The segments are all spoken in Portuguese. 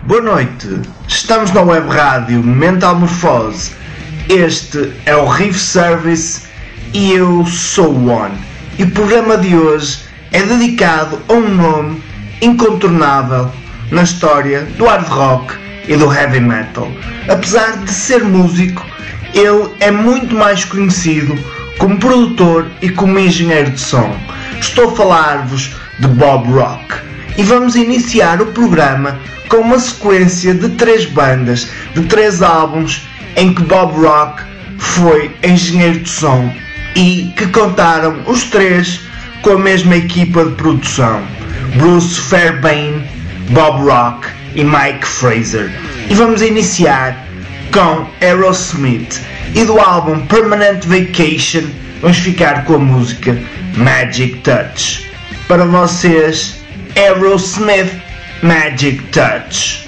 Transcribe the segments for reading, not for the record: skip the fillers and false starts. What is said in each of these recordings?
Boa noite, estamos na web rádio Mental Morphose. Este é o Riff Service e eu sou o One. E o programa de hoje é dedicado a um nome incontornável na história do hard rock e do heavy metal. Apesar de ser músico, ele é muito mais conhecido como produtor e como engenheiro de som. Estou a falar-vos de Bob Rock. E vamos iniciar o programa com uma sequência de 3 bandas, de 3 álbuns em que Bob Rock foi engenheiro de som e que contaram os 3 com a mesma equipa de produção: Bruce Fairbairn, Bob Rock e Mike Fraser. E vamos iniciar com Aerosmith, e do álbum Permanent Vacation vamos ficar com a música Magic Touch. Para vocês, Aerosmith, Magic Touch.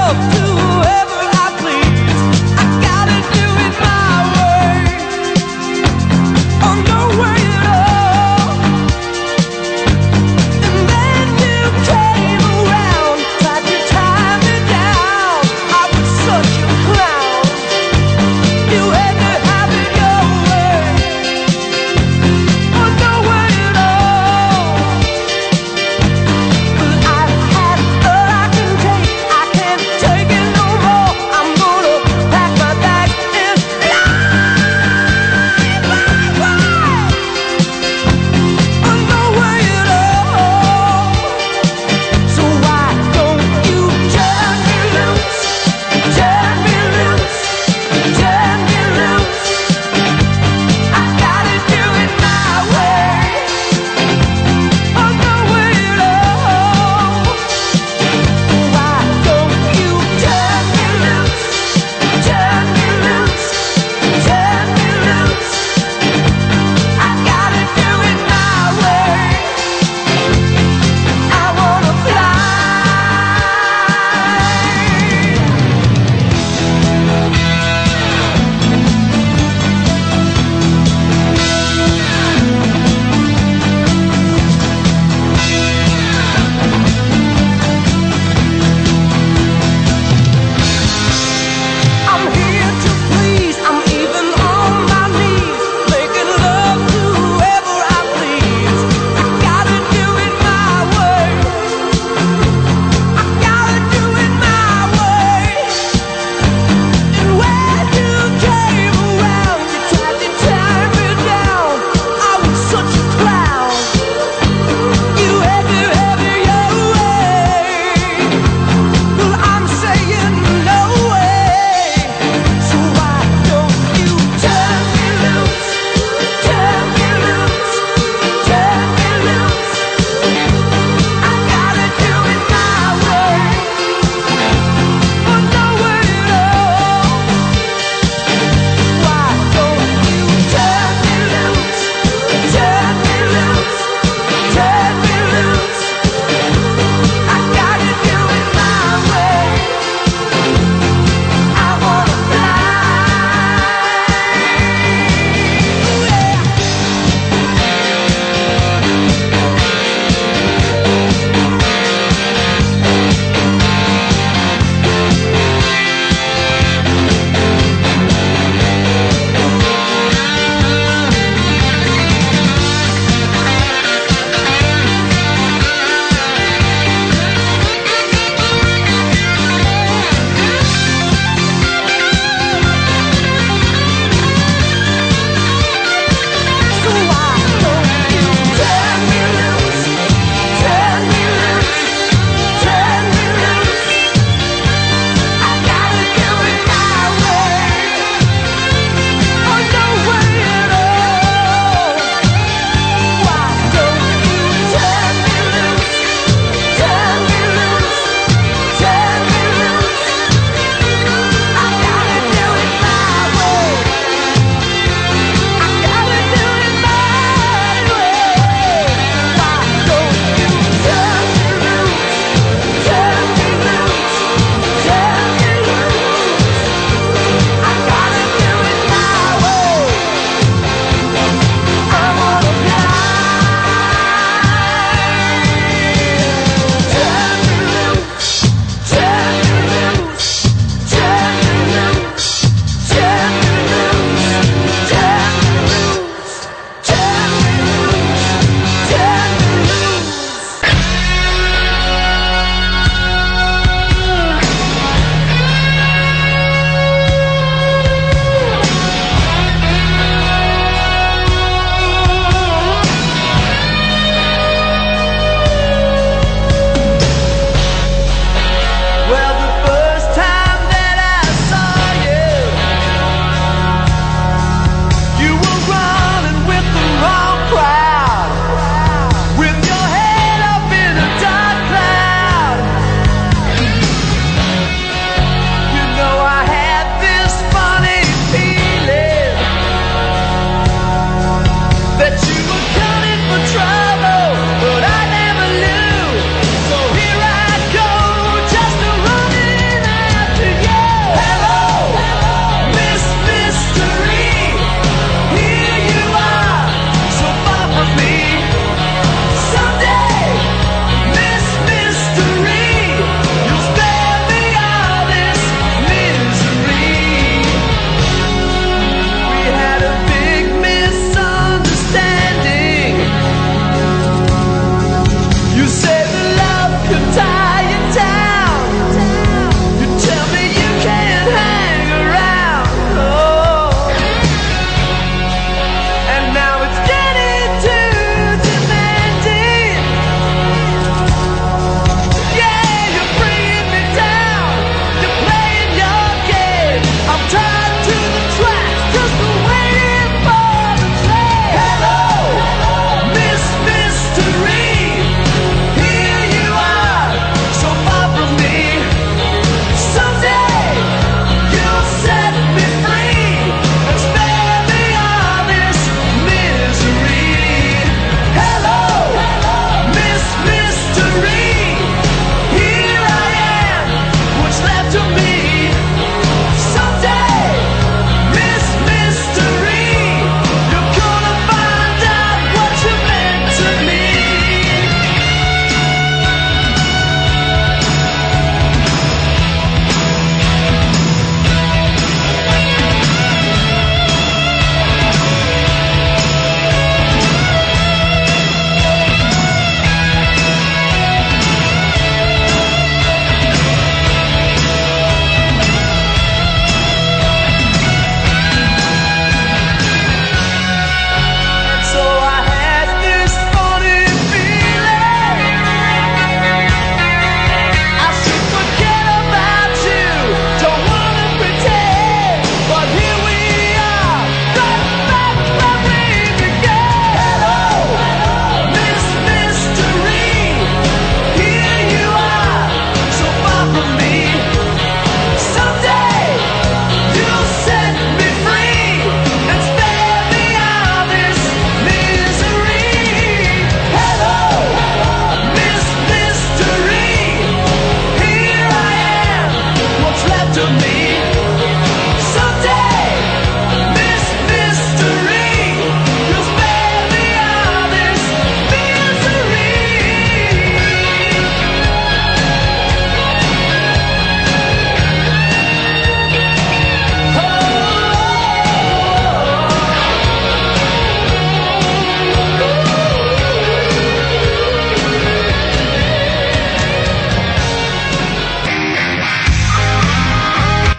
Taking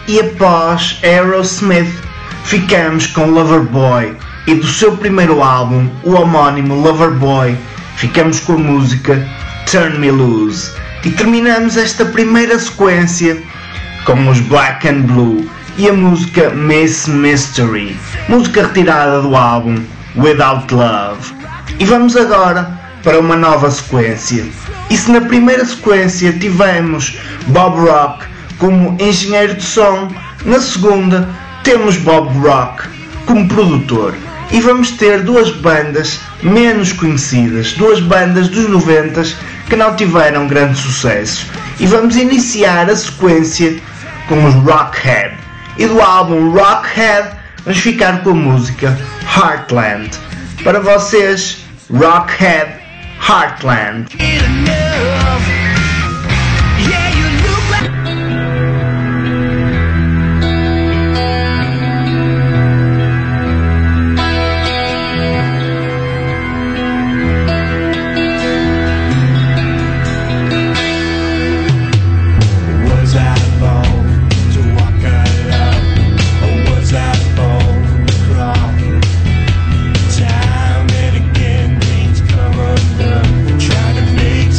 E após Aerosmith, ficamos com Loverboy, e do seu primeiro álbum, o homónimo Loverboy, ficamos com a música Turn Me Loose. E terminamos esta primeira sequência com os Black and Blue e a música Miss Mystery, música retirada do álbum Without Love. E vamos agora para uma nova sequência. E se na primeira sequência tivemos Bob Rock como engenheiro de som, na segunda temos Bob Rock como produtor. E vamos ter duas bandas menos conhecidas, duas bandas dos 90 que não tiveram grande sucesso. E vamos iniciar a sequência com os Rockhead. E do álbum Rockhead vamos ficar com a música Heartland. Para vocês, Rockhead, Heartland. Time and again, things come undone. Try to make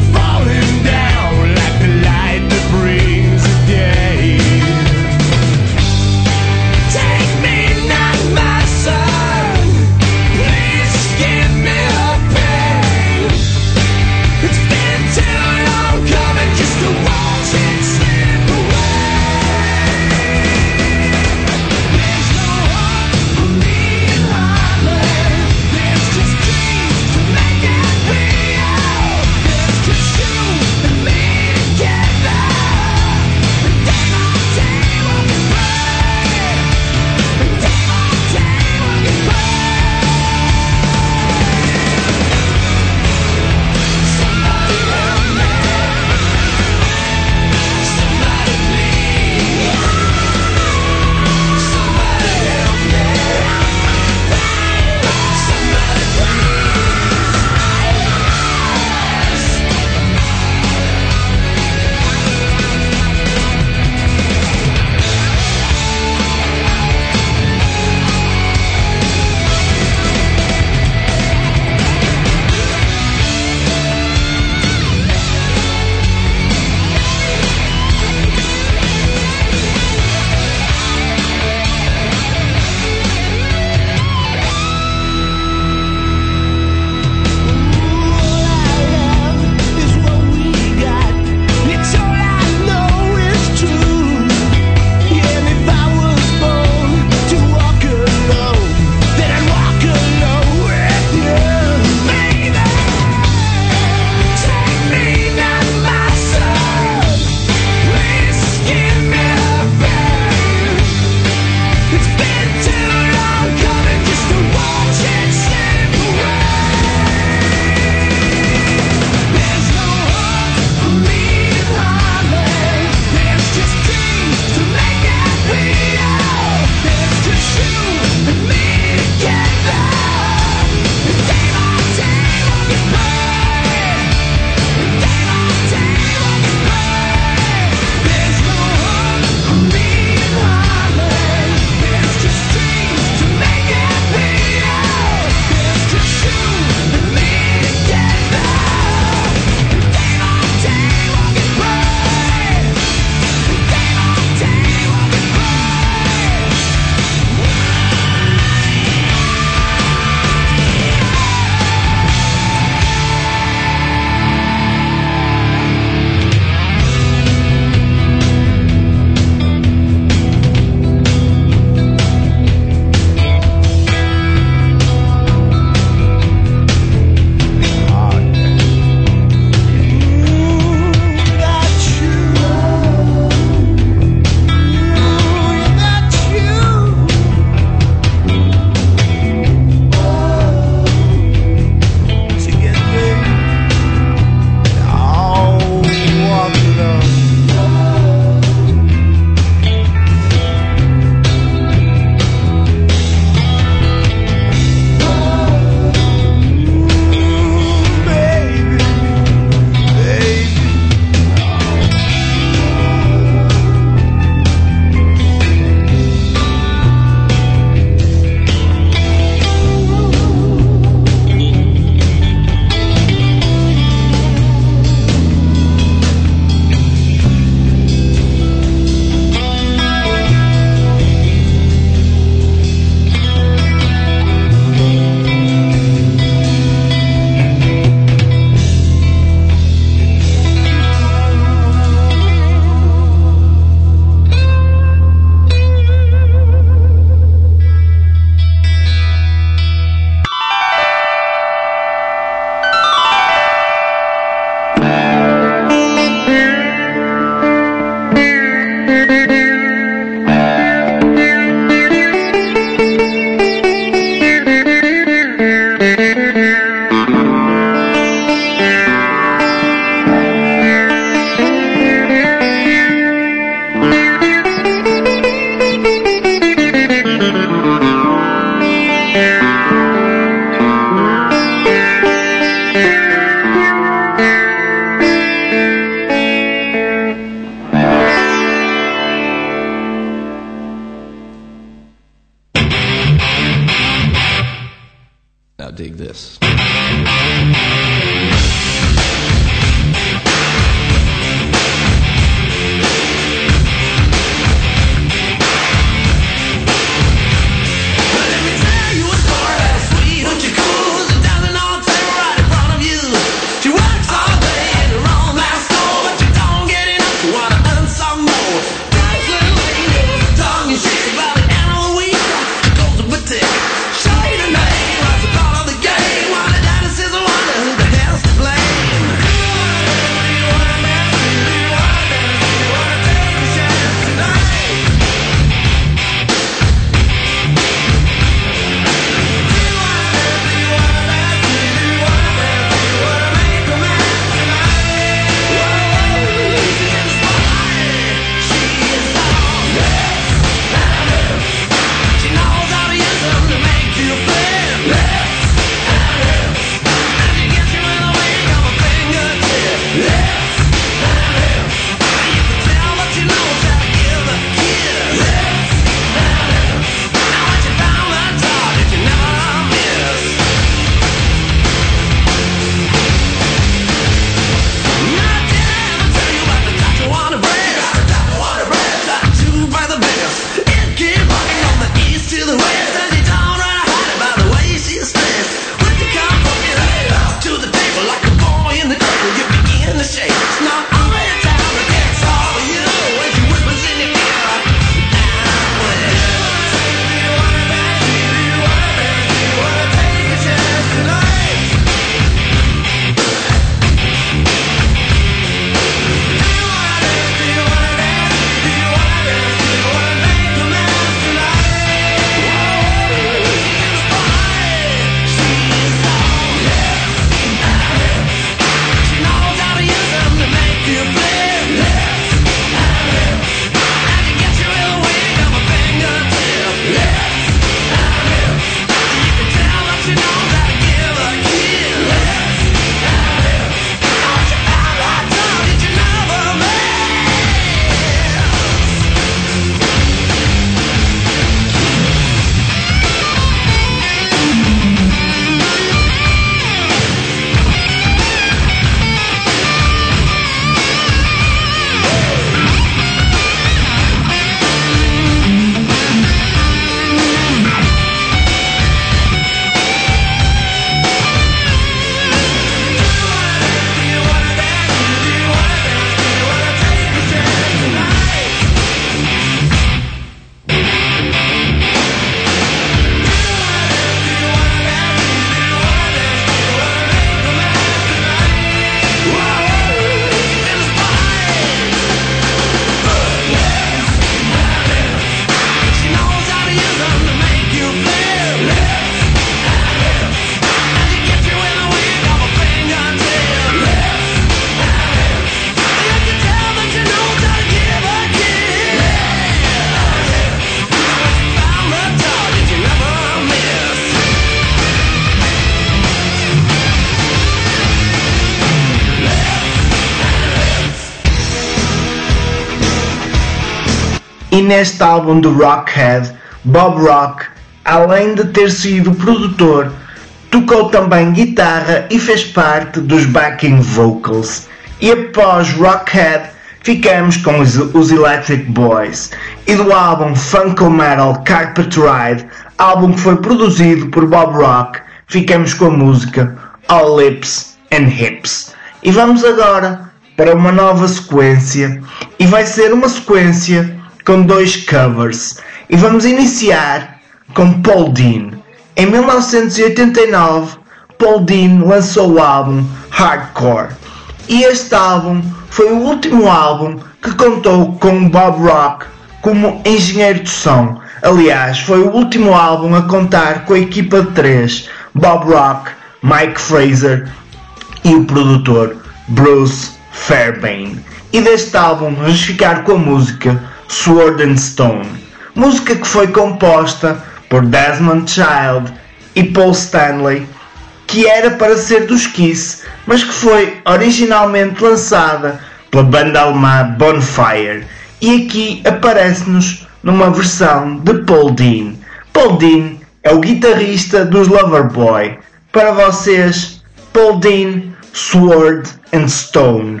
e neste álbum do Rockhead, Bob Rock, além de ter sido produtor, tocou também guitarra e fez parte dos backing vocals. E após Rockhead, ficamos com os Electric Boys e do álbum Funko Metal Carpet Ride, álbum que foi produzido por Bob Rock, ficamos com a música All Lips and Hips. E vamos agora para uma nova sequência, e vai ser uma sequência com 2 covers. E vamos iniciar com Paul Dean. Em 1989, Paul Dean lançou o álbum Hardcore. E este álbum foi o último álbum que contou com Bob Rock como engenheiro de som. Aliás, foi o último álbum a contar com a equipa de 3, Bob Rock, Mike Fraser e o produtor Bruce Fairbairn. E deste álbum vamos ficar com a música Sword and Stone, música que foi composta por Desmond Child e Paul Stanley, que era para ser dos Kiss, mas que foi originalmente lançada pela banda alemã Bonfire, e aqui aparece-nos numa versão de Paul Dean. Paul Dean é o guitarrista dos Loverboy. Para vocês, Paul Dean, Sword and Stone.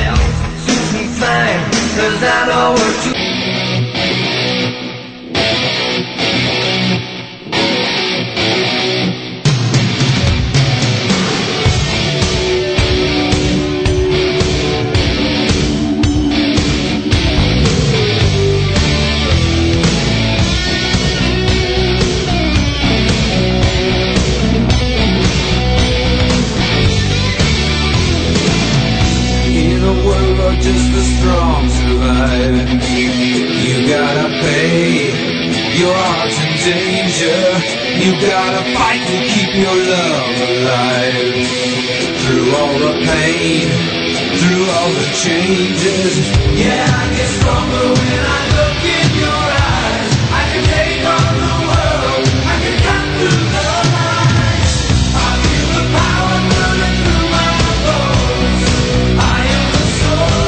Just the strong survive. You gotta pay. Your heart's in danger. You gotta fight to keep your love alive. Through all the pain, through all the changes. Yeah, I get stronger when I look in your eyes. I can take on the world. I can cut through the lies. I feel the power burning through my bones. I am the sword.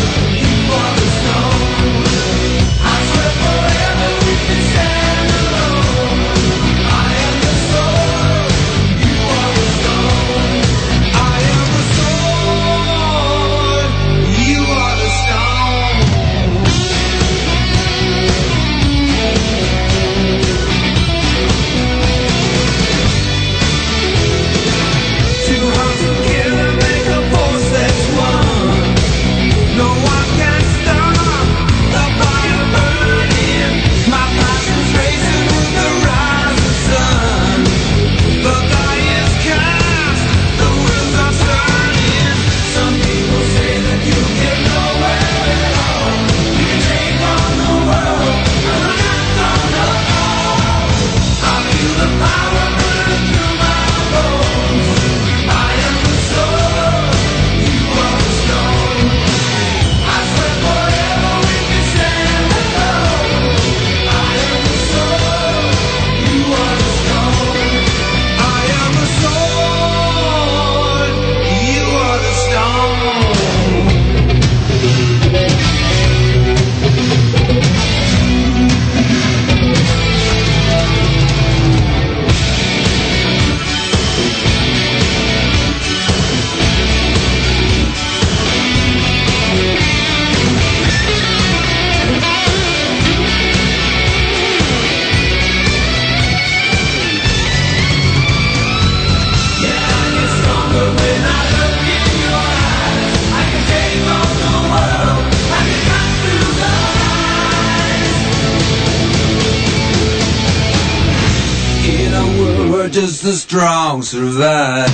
Just the strong survive.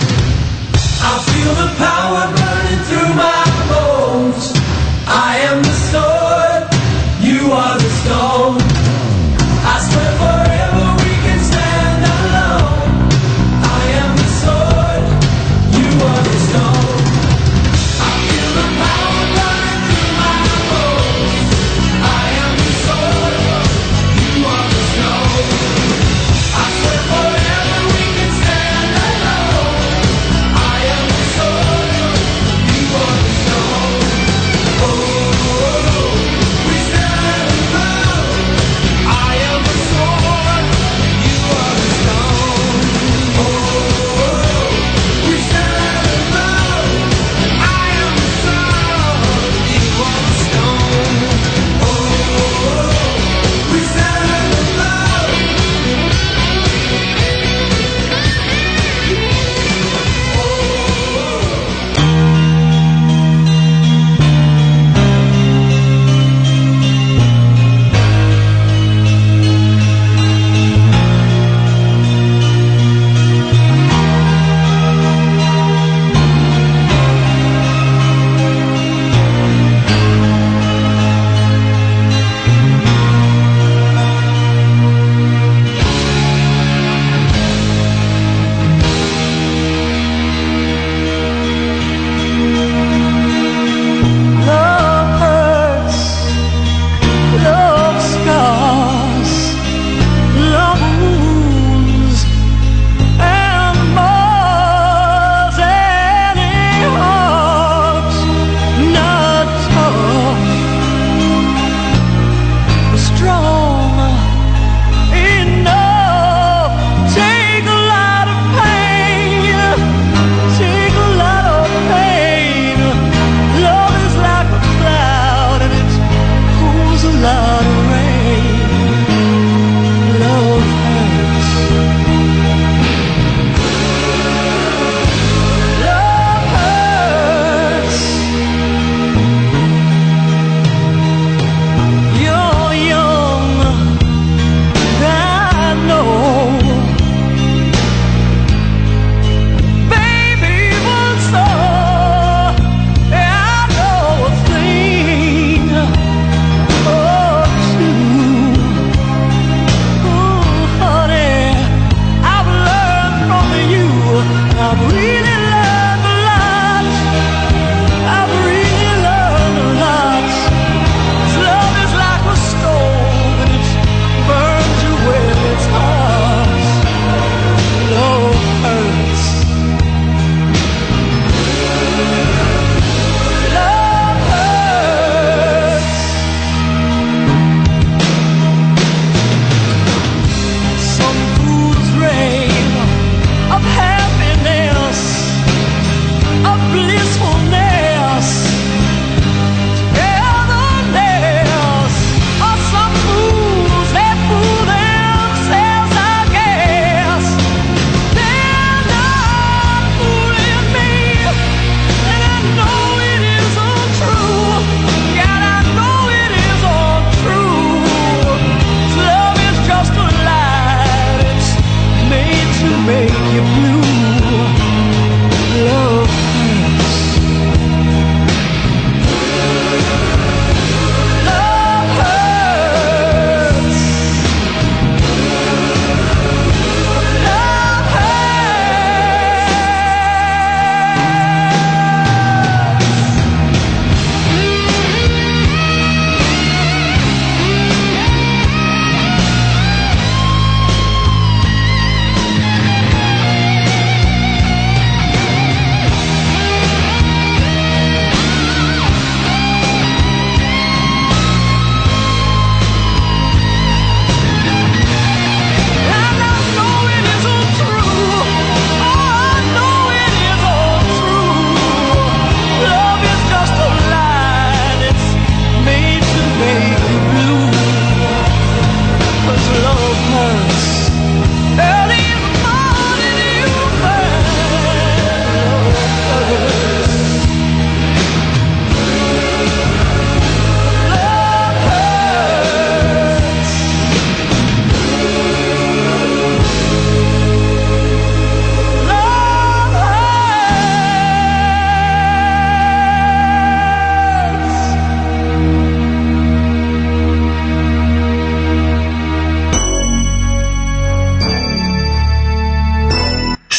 I feel the power burning through my bones. I am the sword, you are the stone. I swear forever we can stand alone. I am the sword, you are the stone. I feel the power burning through my bones. I am the sword, you are the stone. I swear forever.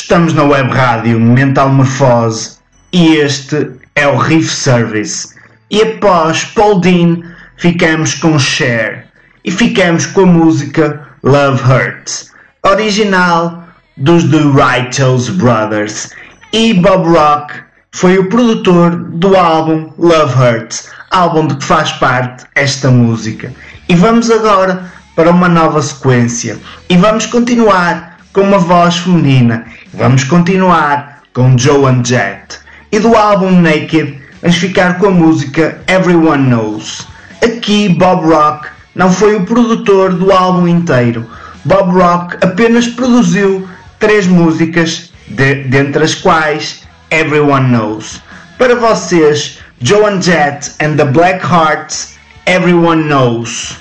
Estamos na web rádio Mental Morfose e este é o Riff Service. E após Paul Dean ficamos com Cher e ficamos com a música Love Hurts, original dos The Righteous Brothers, e Bob Rock foi o produtor do álbum Love Hurts, álbum de que faz parte esta música. E vamos agora para uma nova sequência e vamos continuar com uma voz feminina, vamos continuar com Joan Jett, e do álbum Naked vamos ficar com a música Everyone Knows. Aqui Bob Rock não foi o produtor do álbum inteiro. Bob Rock apenas produziu 3 músicas, dentre as quais Everyone Knows. Para vocês, Joan Jett and the Black Hearts, Everyone Knows.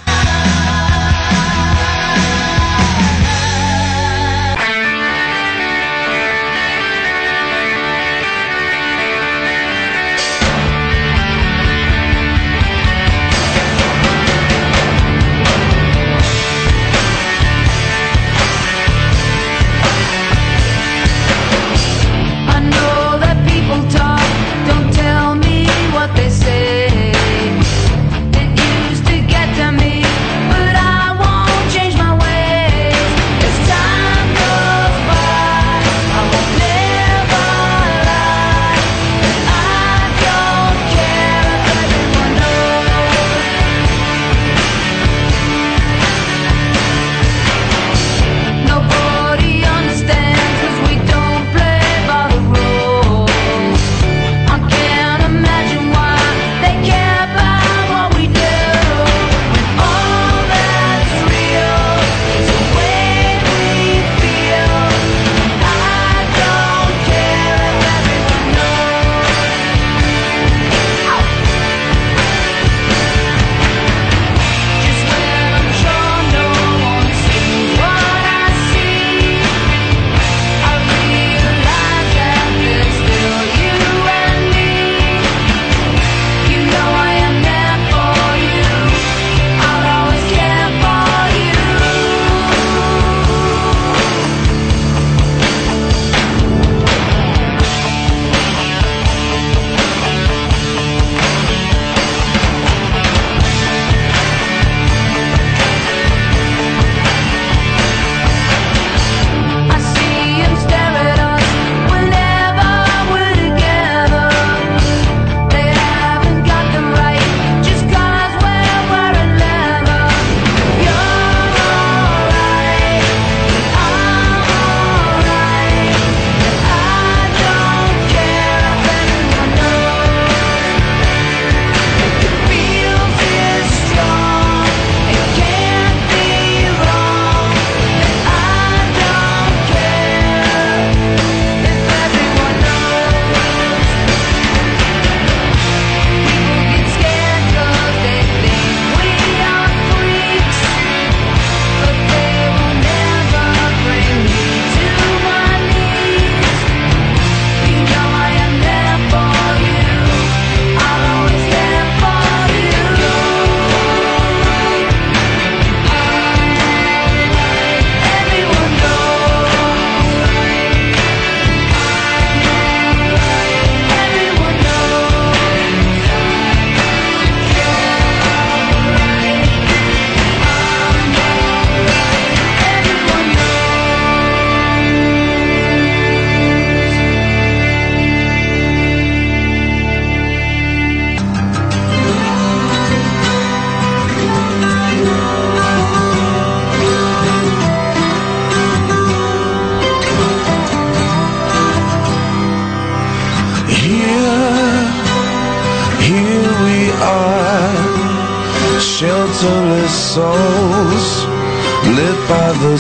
Shelterless souls lit by the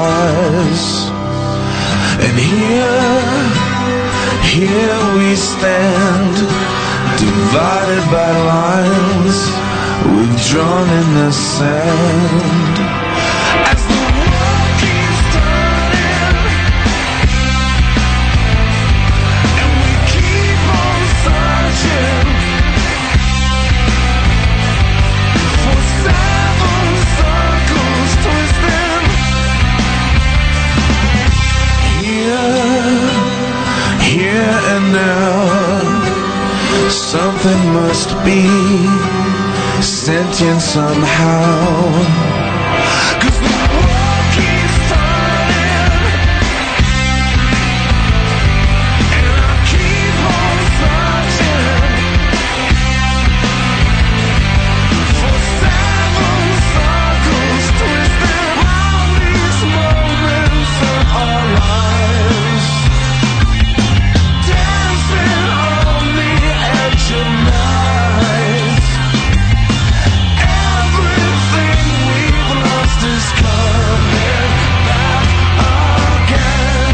stars. And here we stand, divided by lines withdrawn in the sand. As the world keeps turning and we keep on searching for 7 circles twisting. Here Something must be sentient somehow. 'Cause the world keeps turning, and I keep on searching for 7 circles twisted round these moments of our lives, dancing on the edge of night. Everything we've lost is coming back again.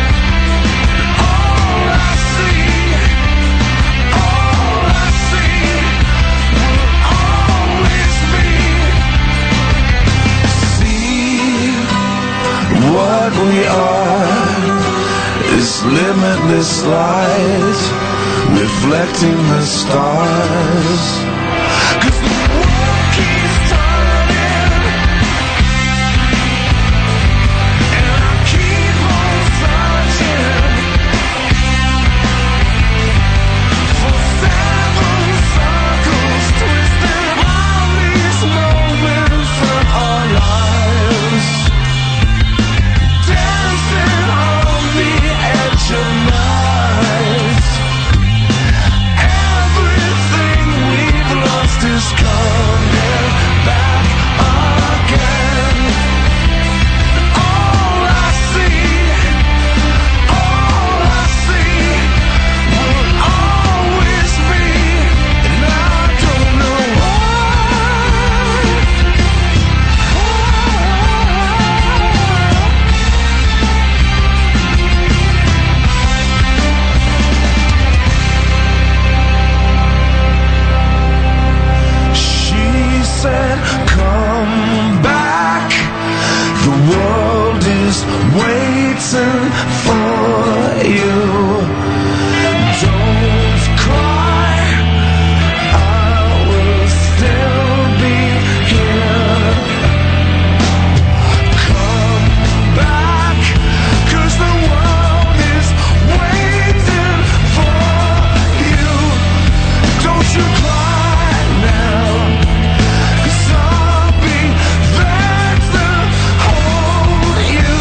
All I see will always be. See what we are is limitless light reflecting the stars. 'Cause the world keeps turning, and I keep on searching for 7 circles twisted round these moments of our lives, dancing on the edge of night. Everything we've lost is coming back again. All I see will always be, and I don't know She said, come back. The world is waiting for you. Don't cry, I will still be here. Come back, 'cause the world is waiting for you. Don't you cry now, 'cause I'll be there to hold you.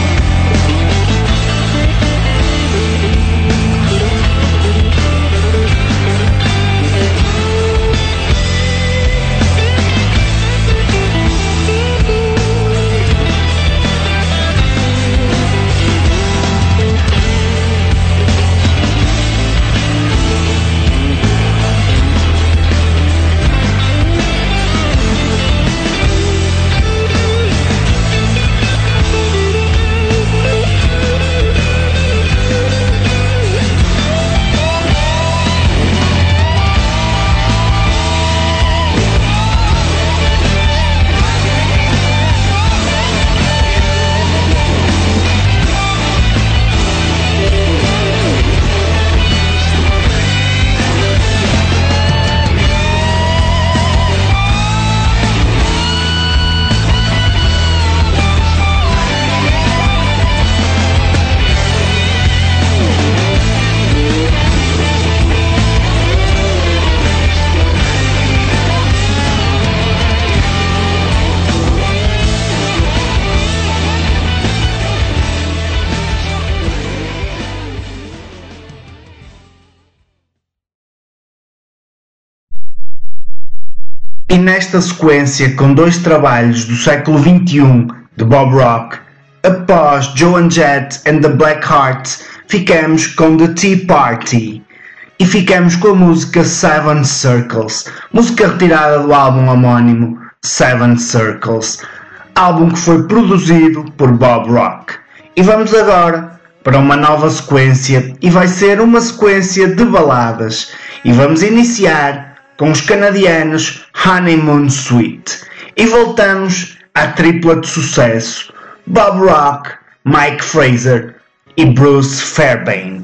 E nesta sequência, com 2 trabalhos do século XXI de Bob Rock, após Joan Jett and the Blackhearts, ficamos com The Tea Party e ficamos com a música 7 Circles, música retirada do álbum homónimo 7 Circles, álbum que foi produzido por Bob Rock. E vamos agora para uma nova sequência, e vai ser uma sequência de baladas, e vamos iniciar com os canadianos Honeymoon Suite. E voltamos à tripla de sucesso, Bob Rock, Mike Fraser e Bruce Fairbairn.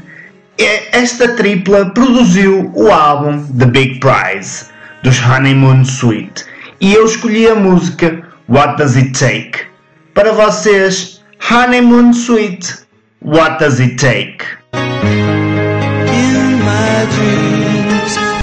Esta tripla produziu o álbum The Big Prize dos Honeymoon Suite, e eu escolhi a música What Does It Take? Para vocês, Honeymoon Suite, What Does It Take? In my dreams,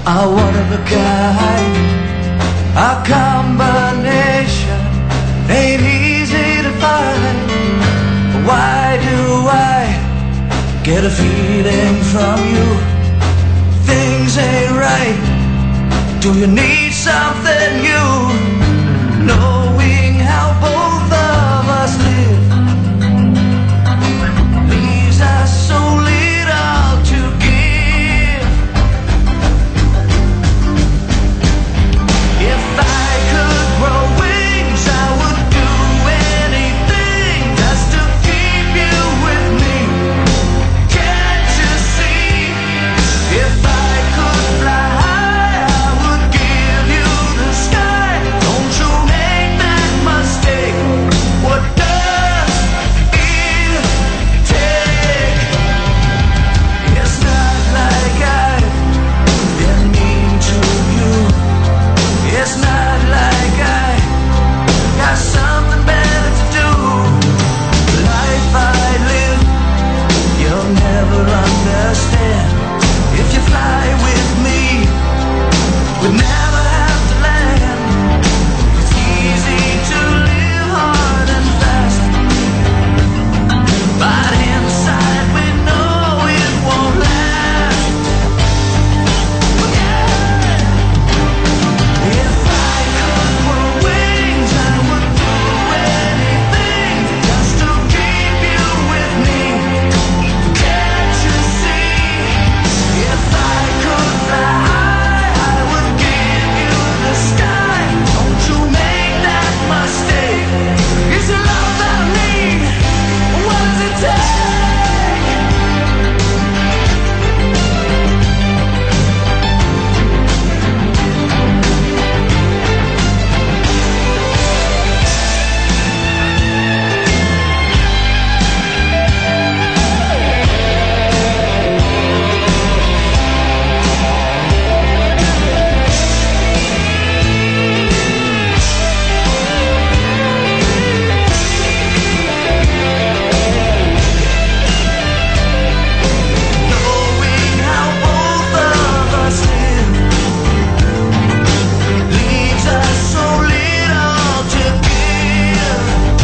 are one of a kind. Our combination ain't easy to find. Why do I get a feeling from you? Things ain't right. Do you need something new? Knowing how both of us live leaves us so little to give. If I could grow wings, I would do anything just to keep you with me. Can't you see? If I could fly high, I would give you the sky. Don't you make that mistake. What does it take? It's not like I've been mean to you. It's not like I got something better to do. The life I live, you'll never understand. If you fly with me, we'd never have to land. It's easy to live hard and fast, but inside we know it won't last. Yeah. If I could grow wings, I would do anything just to keep you with me. Can't you see? If I could fly high, I would give you the sky. Don't you make that mistake. It's your love that I need. What does it take? Knowing how both of us live leaves us so little to give.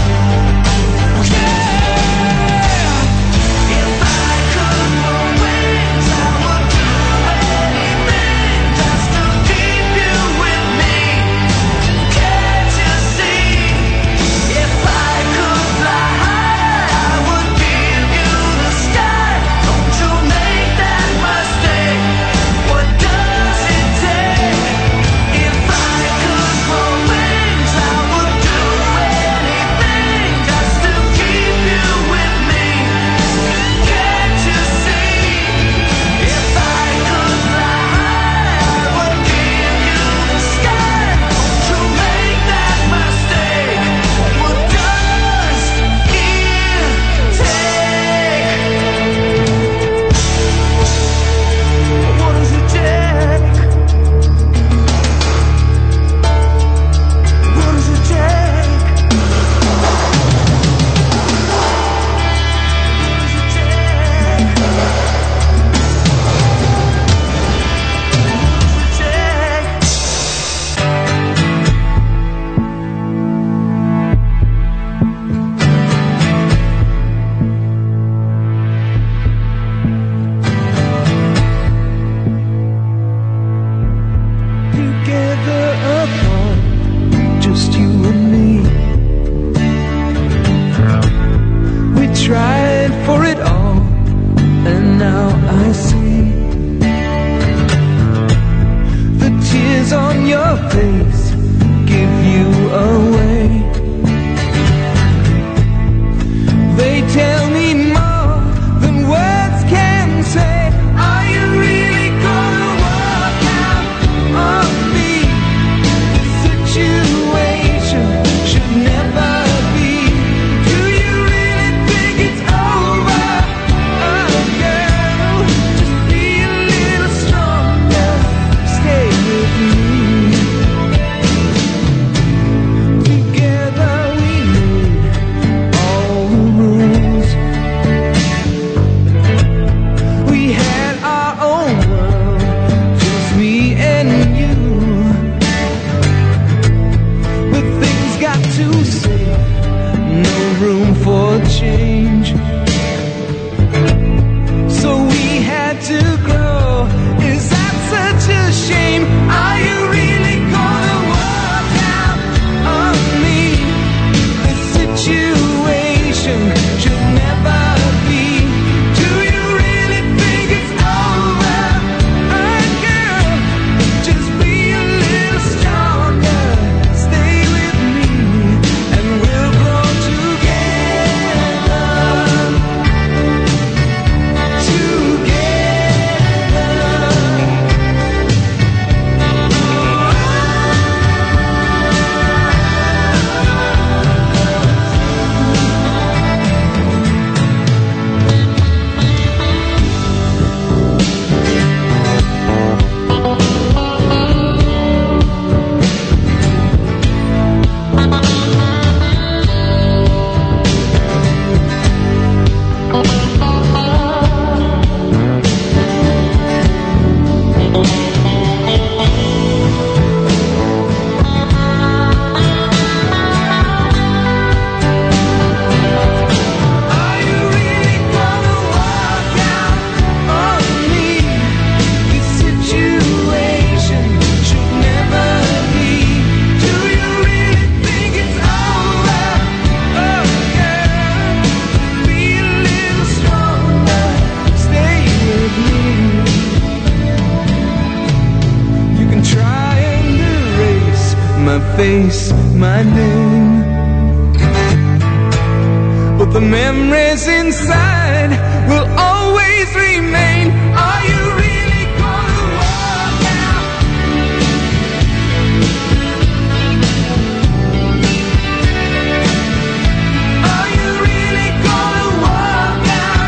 Yeah. If I could grow wings, I would do anything just to keep you with me. Can't you see? If I could fly high, I would give you the sky. Don't you make that mistake. What does it take? If I could grow wings, I would do anything just to keep you with me. Can't you see? If I could fly high, I would give you the sky. Don't you make that mistake. What does it take? What does it take? What does it take? Together apart, just you and me. We tried for it all, and now I see the tears on your face give you away. They tell me more than words can say. Are you really gonna work out on me? Situation should never be. Do you really think it's over? Oh, girl, just be a little stronger. Stay with me. my face, my name. But the memories inside will always remain. Are you really gonna walk out? Are you really gonna walk out?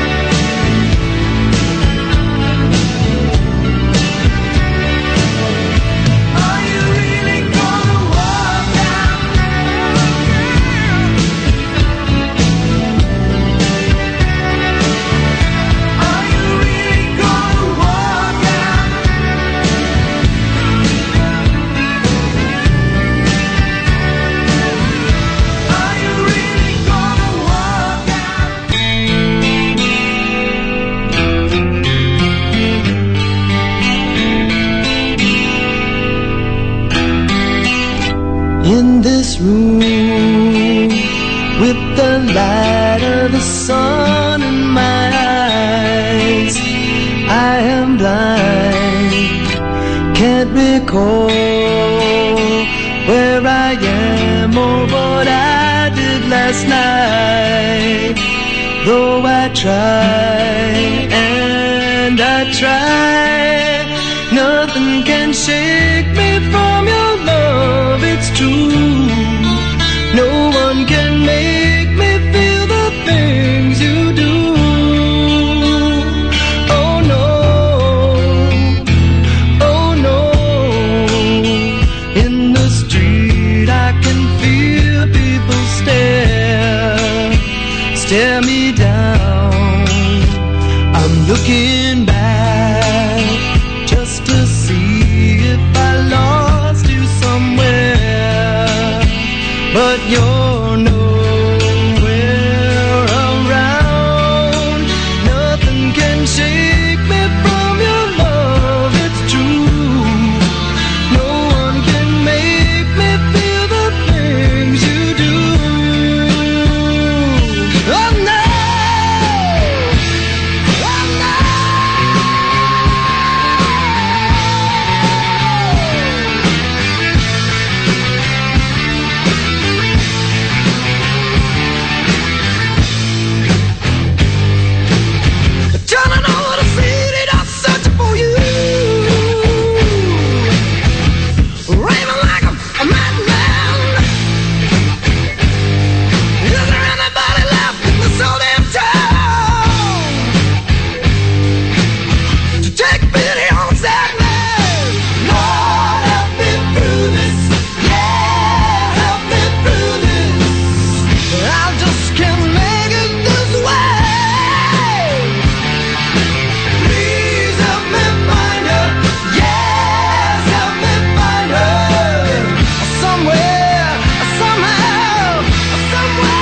Are you really gonna walk out? Are you really gonna walk out? Are you really gonna walk out? In this room, with the light of the sun in my eyes, I am blind, can't recall where I am or what I did last night. Though I try and I try, nothing can shake me from your love, it's true. No one can make me feel the things you do. Oh no, oh no. In the street I can feel people stare me down. I'm looking back just to see if I lost you somewhere, but you're nowhere around. Nothing can shake me from your love, it's true. No one can make me feel the things you do. Oh no, oh no. Turning over the city, I'm searching for you. Raving like a madman. Is there anybody left in this old damn town to take pity on sadness? Lord, help me through this. Yeah, help me through this. I just can't make it this way. Please help me find her. Yes, help me find her. Somewhere, somehow, somewhere.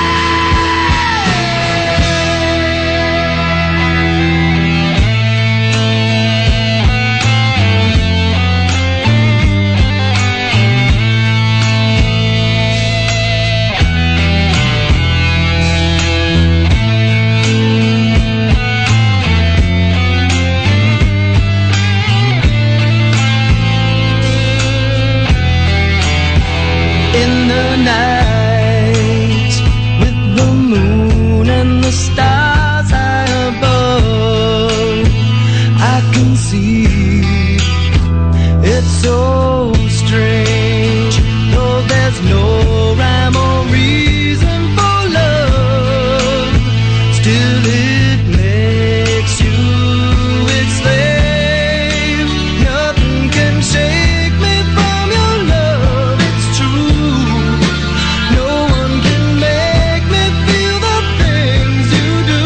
In the night, with the moon and the stars high above, I can see it's so strange. Though there's no rhyme or reason for love, still it makes you its slave. Nothing can shake me from your love, it's true. No one can make me feel the things you do.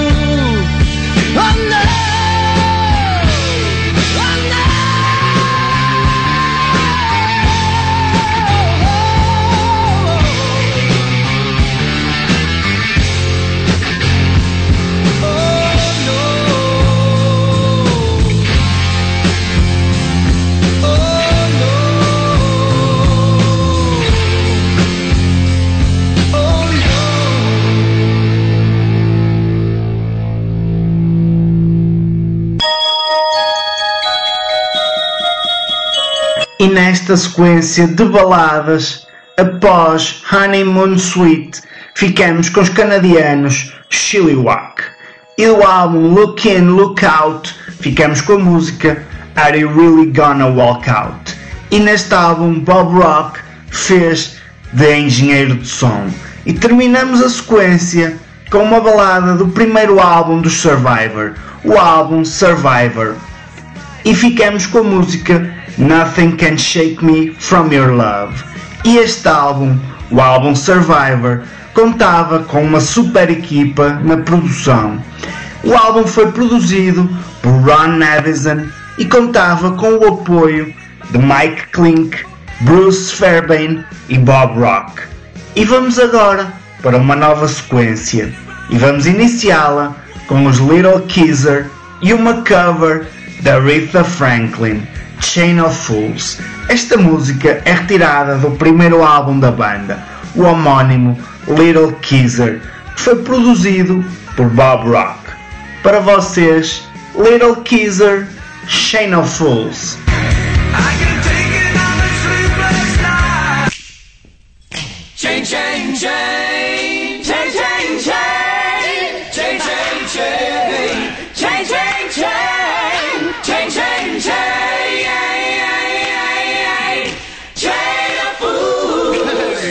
Oh no, oh no. E nesta sequência de baladas, após Honeymoon Suite, ficamos com os canadianos Chilliwack. E do álbum Look In, Look Out, ficamos com a música Are You Really Gonna Walk Out? E neste álbum Bob Rock fez de engenheiro de som. E terminamos a sequência com uma balada do primeiro álbum do Survivor, o álbum Survivor. E ficamos com a música Nothing Can Shake Me From Your Love. E este álbum, o álbum Survivor, contava com uma super equipa na produção. O álbum foi produzido por Ron Nevison e contava com o apoio de Mike Clink, Bruce Fairbairn e Bob Rock. E vamos agora para uma nova sequência e vamos iniciá-la com os Little Kisser e uma cover da Aretha Franklin, Chain of Fools. Esta música é retirada do primeiro álbum da banda, o homónimo Little Kisser, que foi produzido por Bob Rock. Para vocês, Little Kisser, Chain of Fools. Chain, chain, chain, chain, chain, chain, chain, chain, chain, chain, chain, chain, chain, chain, chain, chain of fools.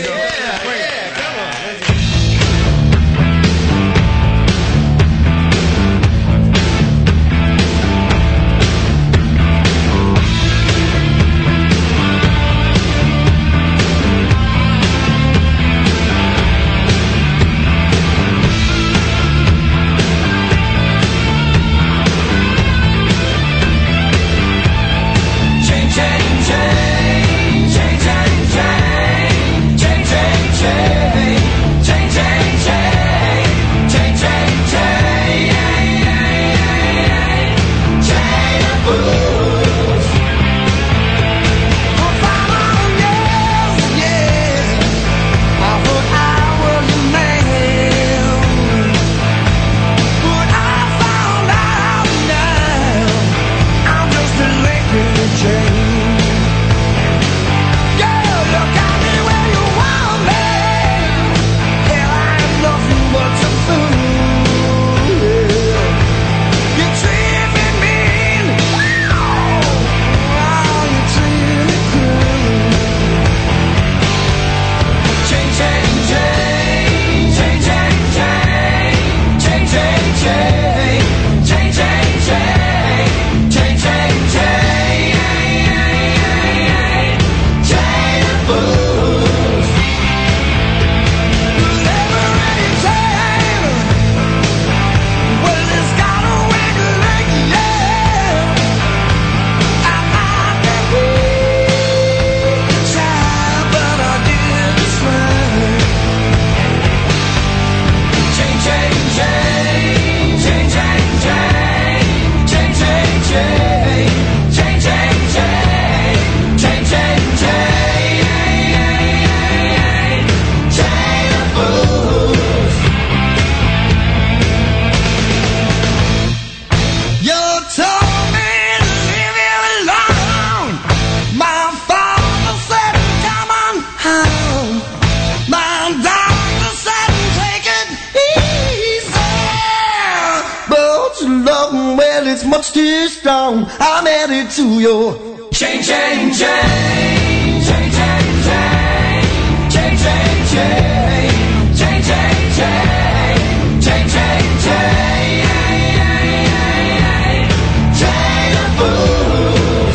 Much too strong, I'm headed to your chain, chain, chain, chain, chain, chain, chain, chain, chain, chain, chain, chain, chain, chain, chain, chain of fools.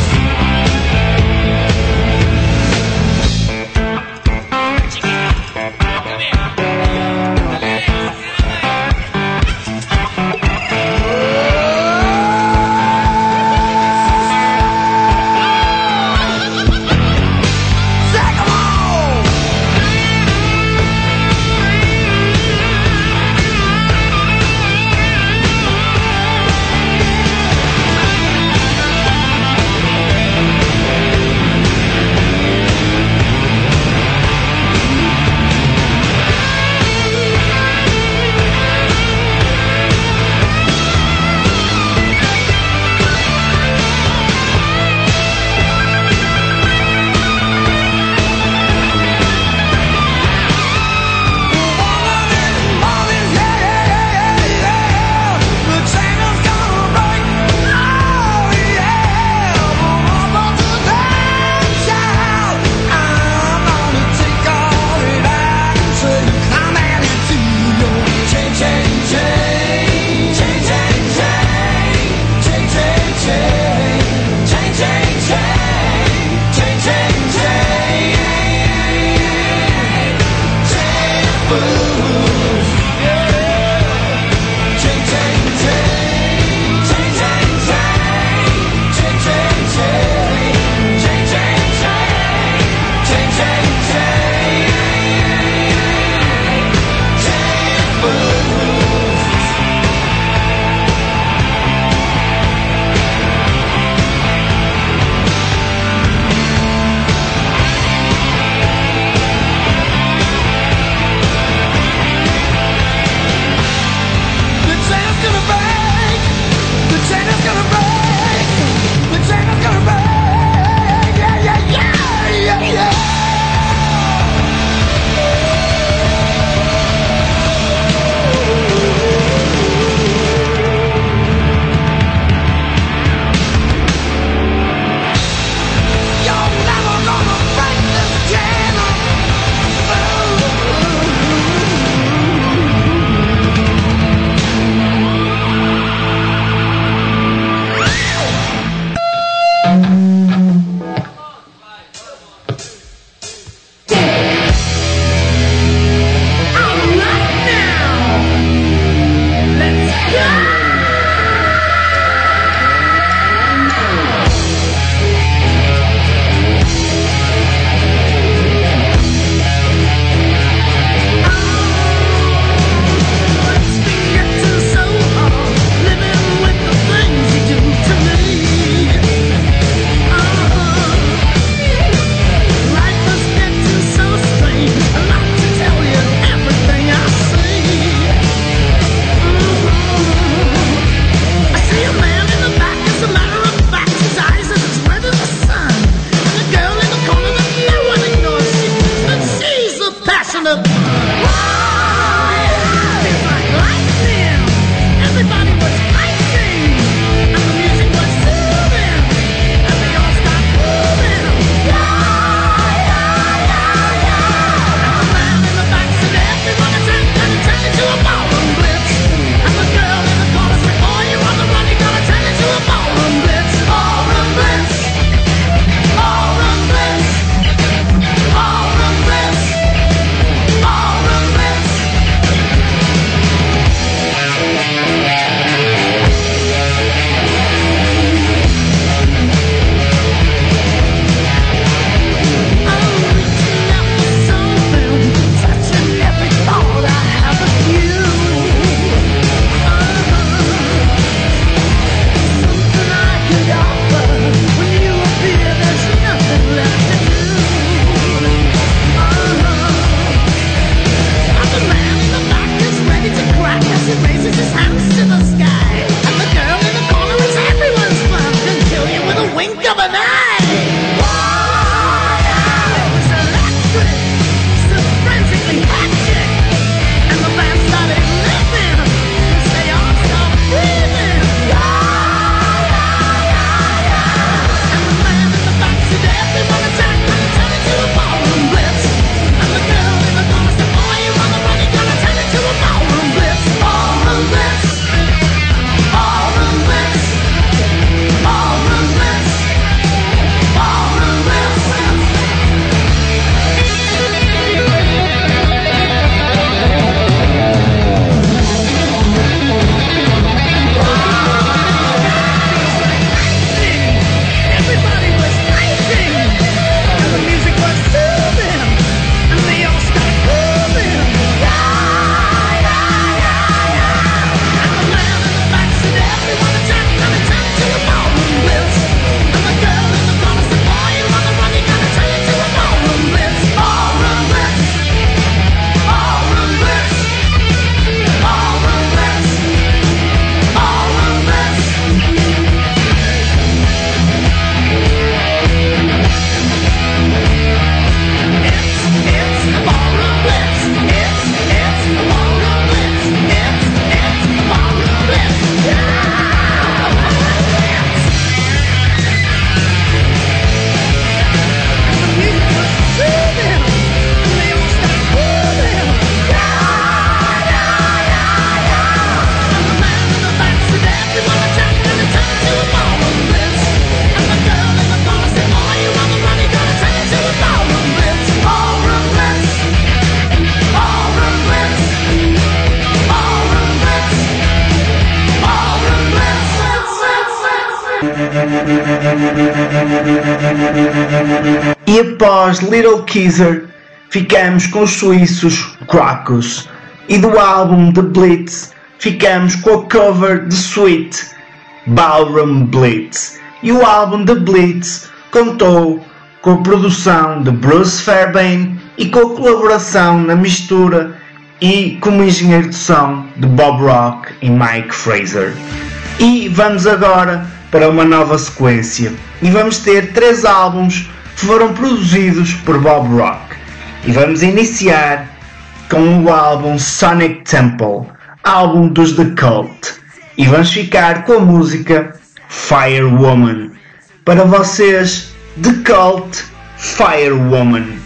E após Little Kisser, ficamos com os suíços Crocus. E do álbum The Blitz, ficamos com a cover de Sweet, Ballroom Blitz. E o álbum The Blitz contou com a produção de Bruce Fairbairn e com a colaboração na mistura e como engenheiro de som de Bob Rock e Mike Fraser. E vamos agora para uma nova sequência. E vamos ter 3 álbuns que foram produzidos por Bob Rock. E vamos iniciar com o álbum Sonic Temple, álbum dos The Cult. E vamos ficar com a música Fire Woman. Para vocês, The Cult, Fire Woman.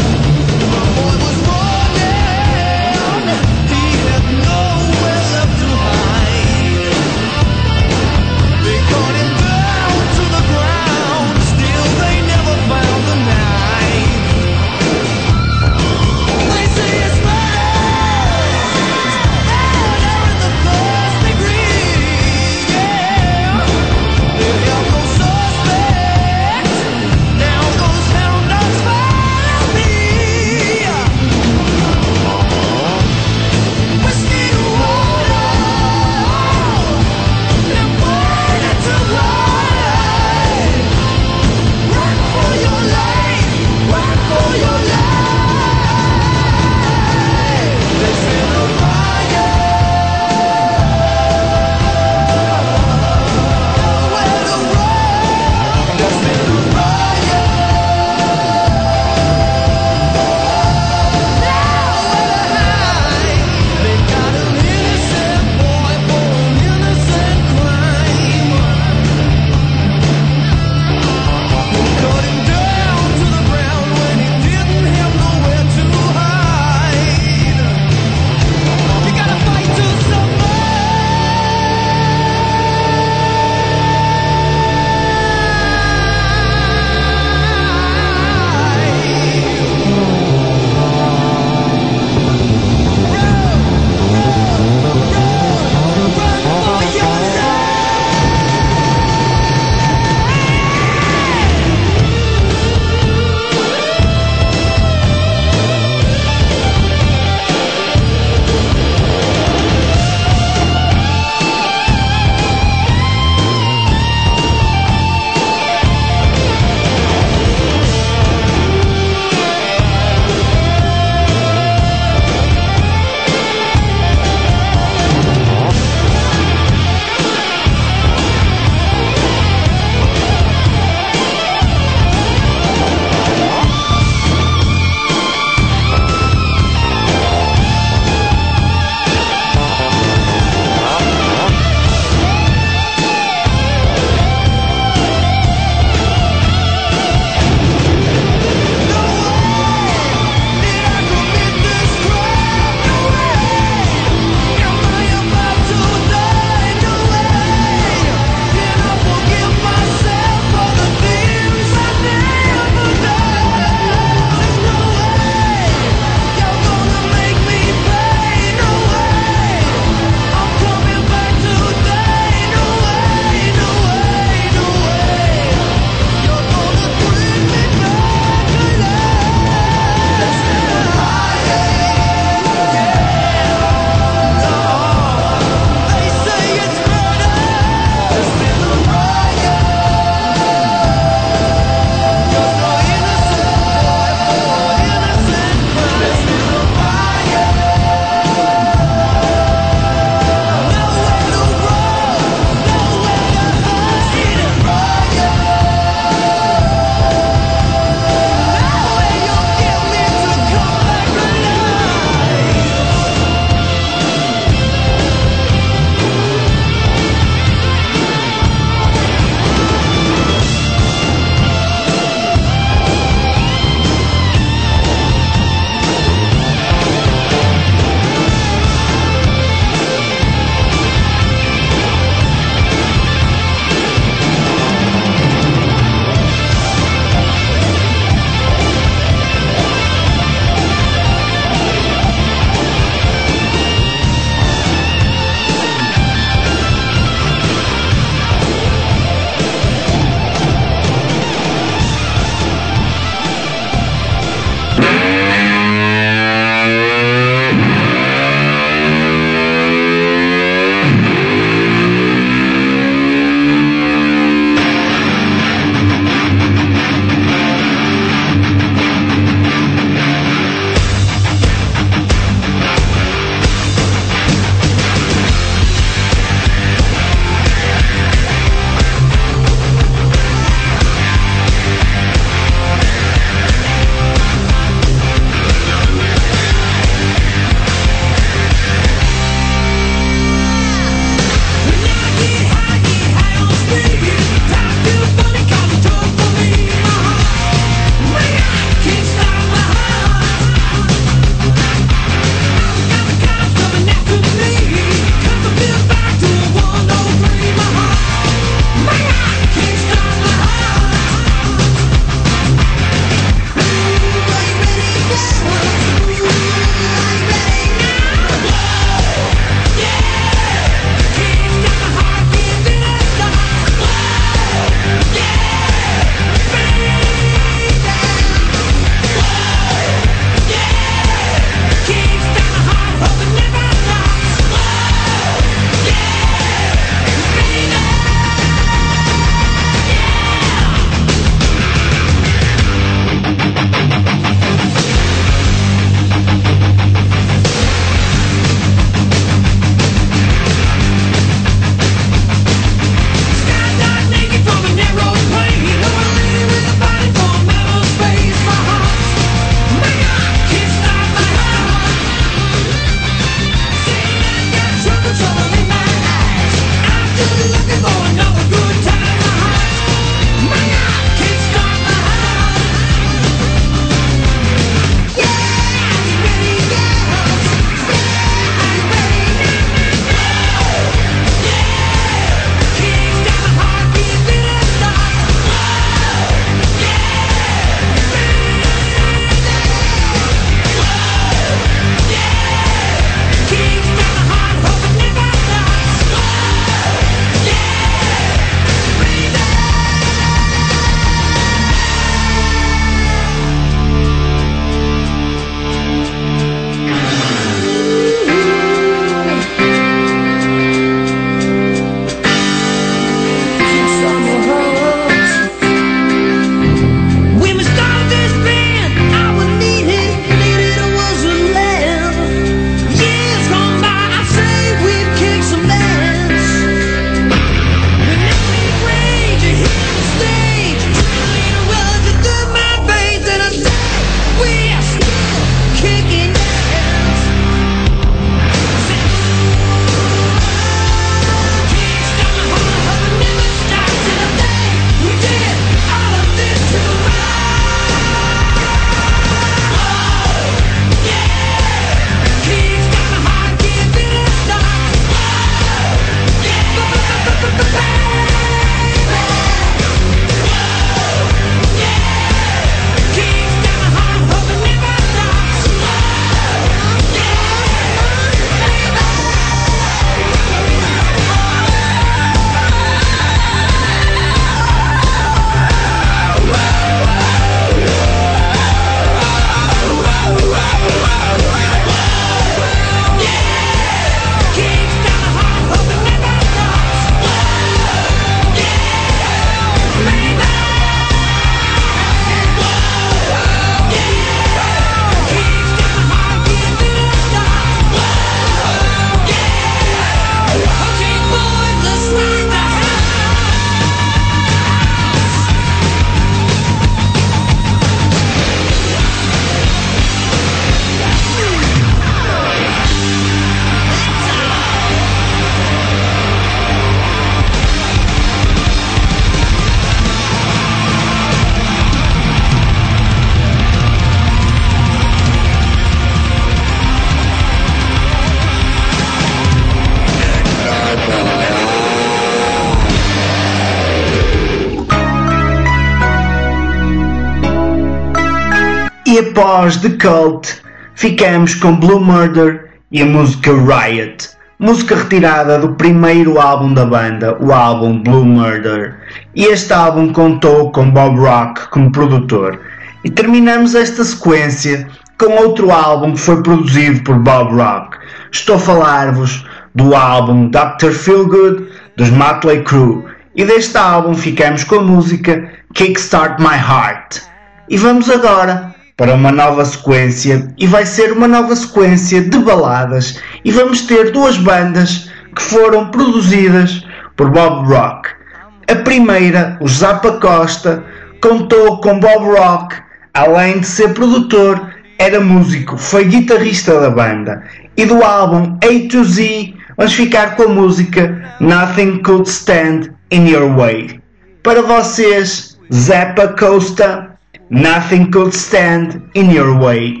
E após The Cult, ficamos com Blue Murder e a música Riot, música retirada do primeiro álbum da banda, o álbum Blue Murder. E este álbum contou com Bob Rock como produtor. E terminamos esta sequência com outro álbum que foi produzido por Bob Rock. Estou a falar-vos do álbum Dr. Feelgood dos Motley Crue. E deste álbum ficamos com a música Kickstart My Heart. E vamos agora para uma nova sequência, e vai ser uma nova sequência de baladas, e vamos ter duas bandas que foram produzidas por Bob Rock. A primeira, o Zappa Costa, contou com Bob Rock, além de ser produtor, era músico, foi guitarrista da banda. E do álbum A to Z, vamos ficar com a música Nothing Could Stand in Your Way. Para vocês, Zappa Costa, Nothing Could Stand in Your Way.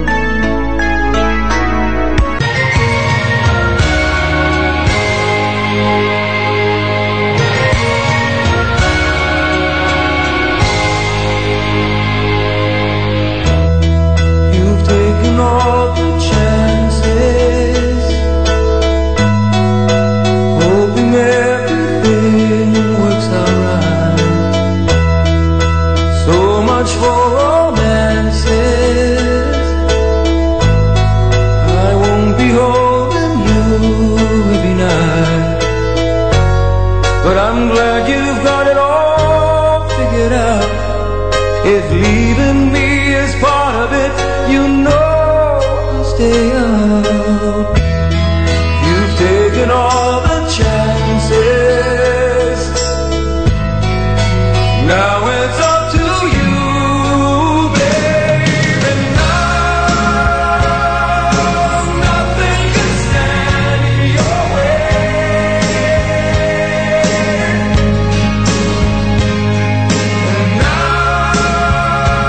You've taken all the chances, hoping everything works out right. So much for romances, I won't be holding you every night, but I'm glad you've got it all figured out. If leaving me is part of it, you know I'll stay out. You've taken all the chances, now it's up to you, baby. Now nothing can stand in your way. And now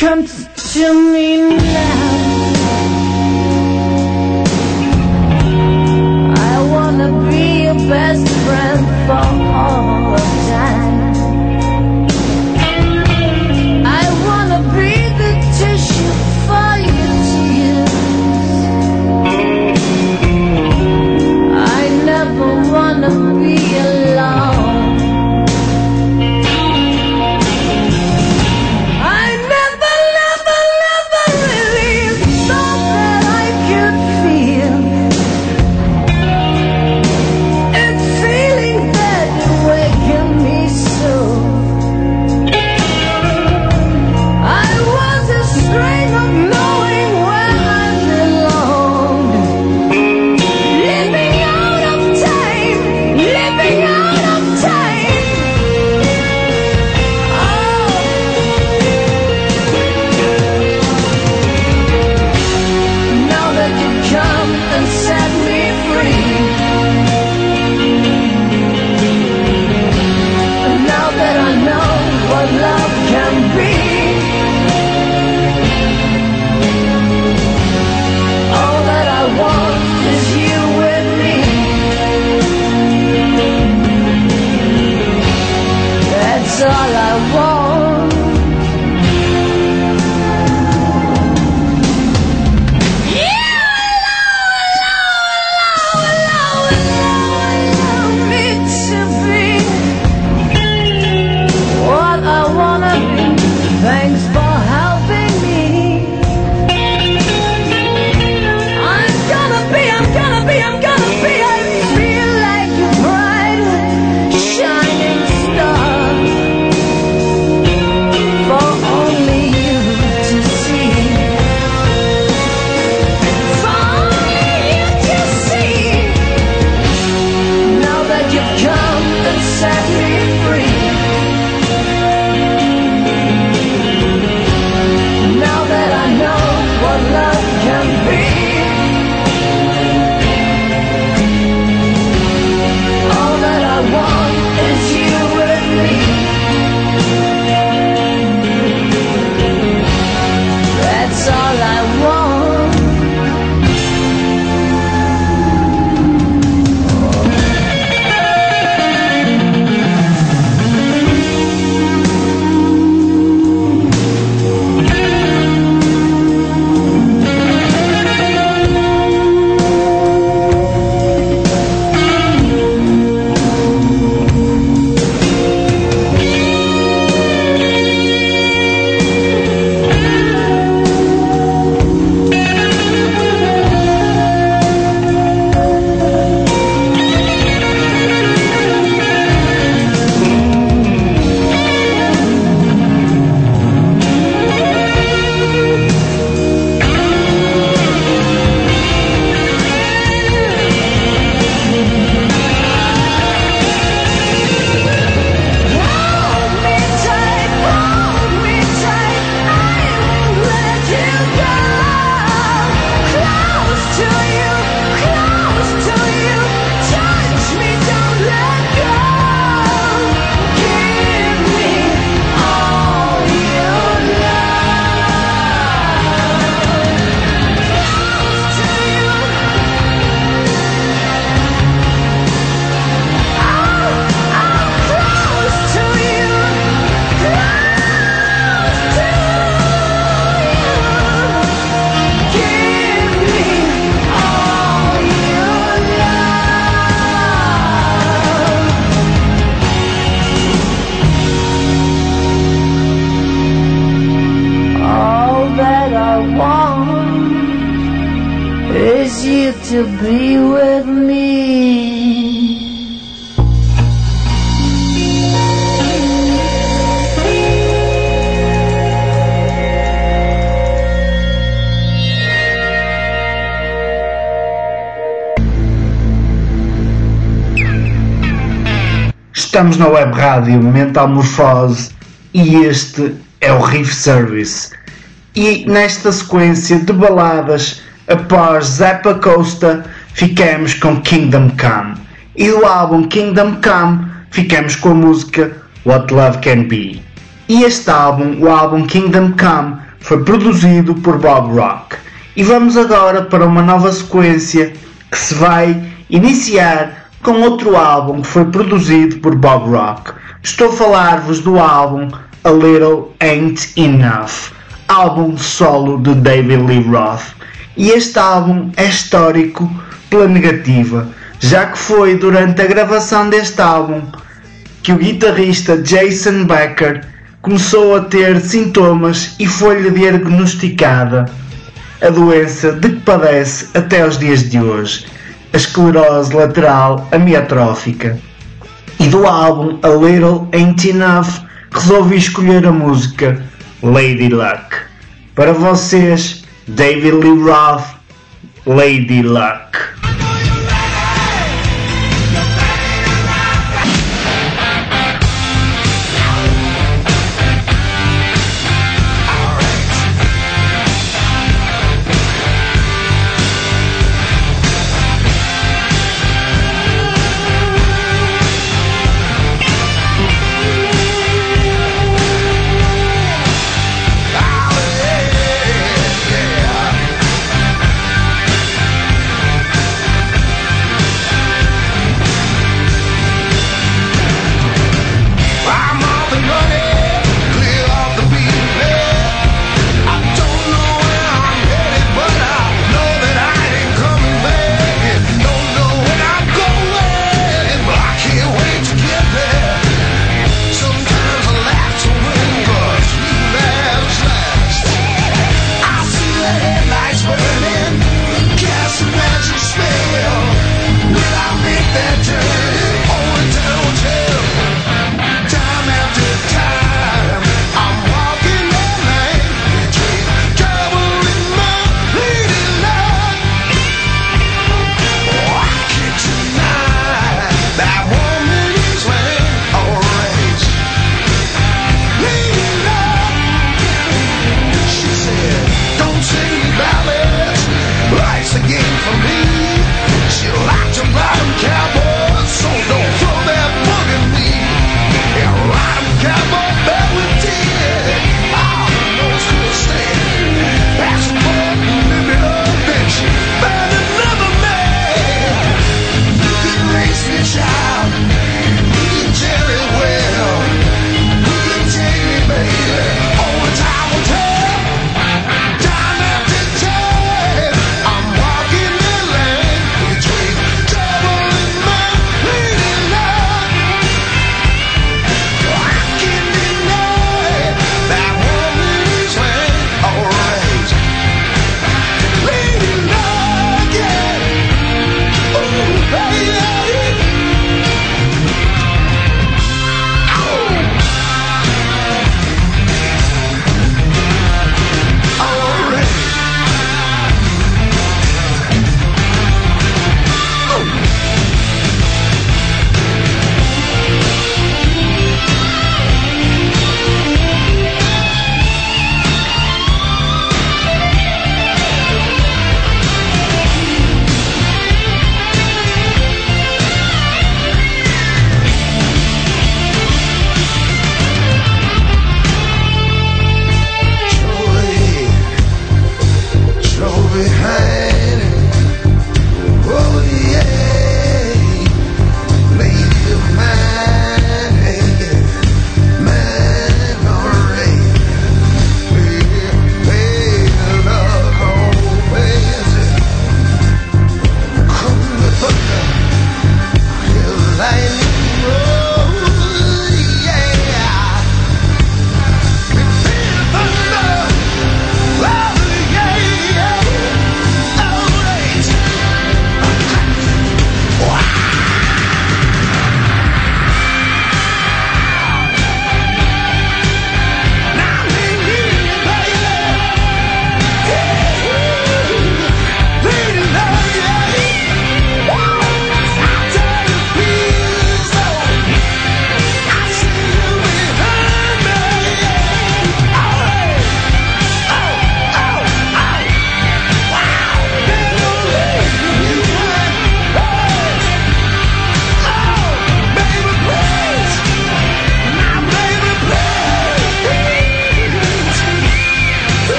comes to me now. I wanna be your best friend for all of time. I wanna be the tissue for your tears. I never wanna be alone. To be with me. Estamos na web rádio Metamorfose e este é o Riff Service. E nesta sequência de baladas após Zappa Costa, ficamos com Kingdom Come. E do álbum Kingdom Come, ficamos com a música What Love Can Be. E este álbum, o álbum Kingdom Come, foi produzido por Bob Rock. E vamos agora para uma nova sequência que se vai iniciar com outro álbum que foi produzido por Bob Rock. Estou a falar-vos do álbum A Little Ain't Enough, álbum solo de David Lee Roth. E este álbum é histórico pela negativa, já que foi durante a gravação deste álbum que o guitarrista Jason Becker começou a ter sintomas e foi-lhe diagnosticada a doença de que padece até os dias de hoje, a esclerose lateral amiotrófica. E do álbum A Little Ain't Enough resolvi escolher a música Lady Luck. Para vocês, David Lee Roth, Lady Luck.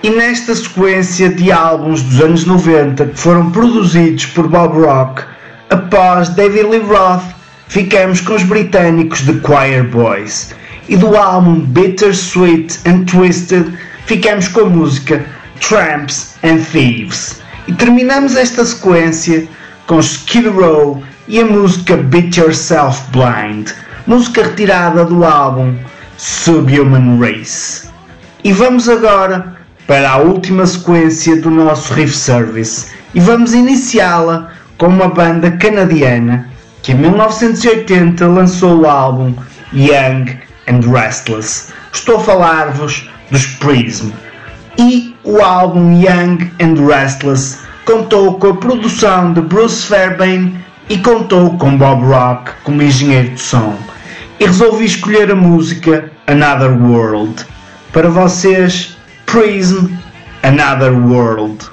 E nesta sequência de álbuns dos anos 90 que foram produzidos por Bob Rock, após David Lee Roth, ficamos com os britânicos The Choir Boys. E do álbum Bittersweet and Twisted ficamos com a música Tramps and Thieves. E terminamos esta sequência com Skid Row e a música Beat Yourself Blind, música retirada do álbum Subhuman Race. E vamos agora para a última sequência do nosso Riff Service e vamos iniciá-la com uma banda canadiana que em 1980 lançou o álbum Young and Restless. Estou a falar-vos dos Prism. E o álbum Young and Restless contou com a produção de Bruce Fairbairn e contou com Bob Rock como engenheiro de som. E resolvi escolher a música Another World. Para vocês, Prism, Another World.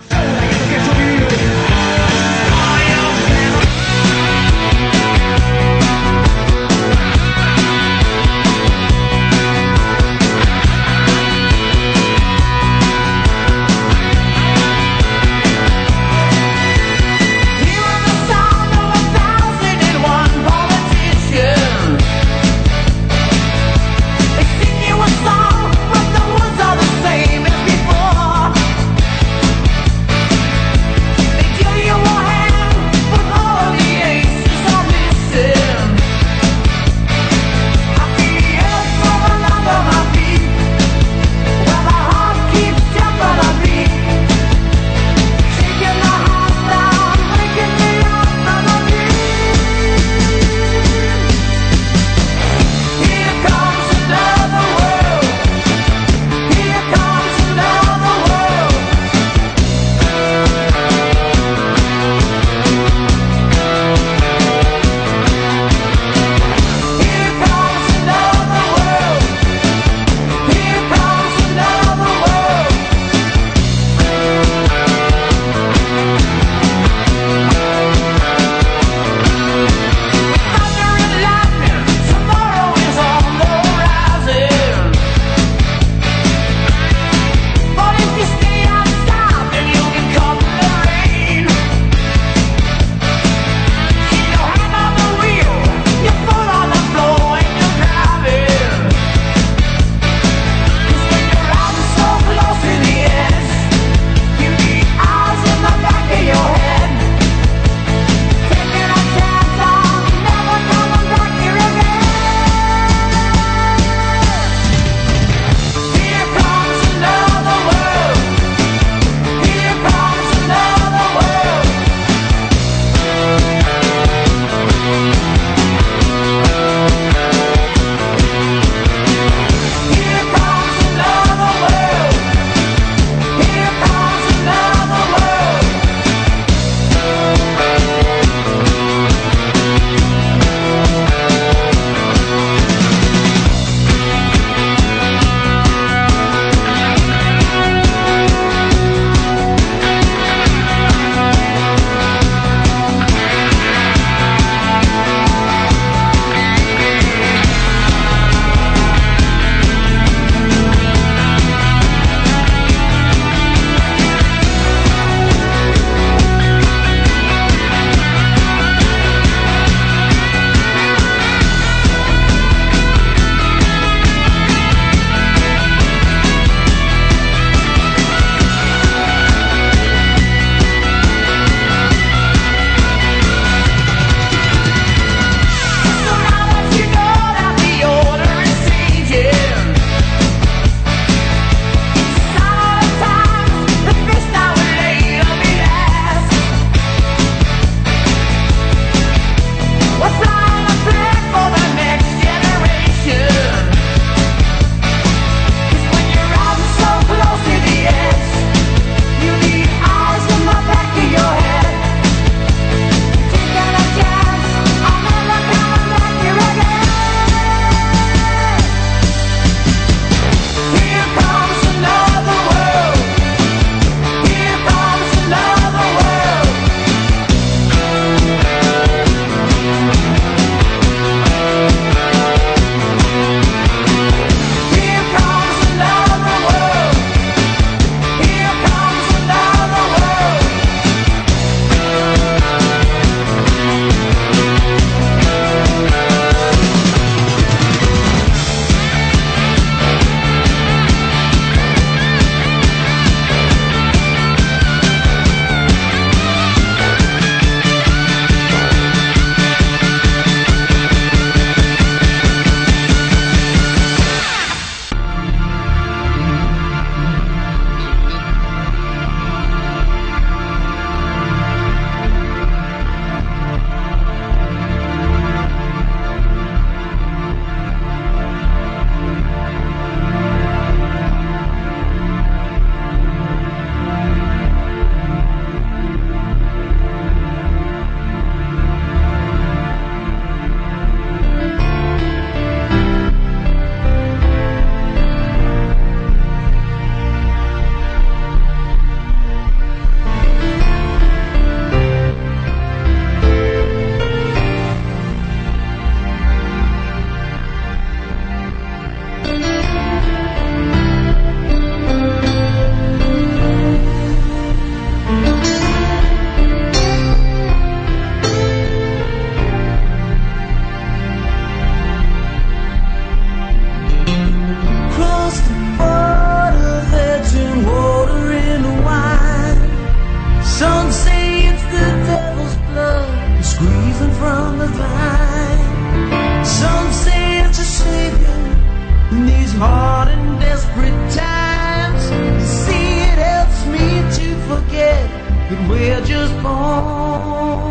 that we're just born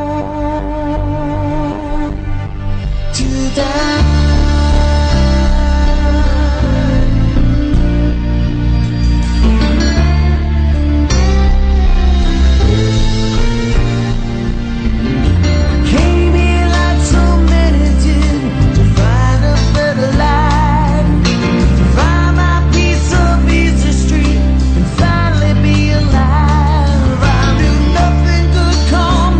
to die. Come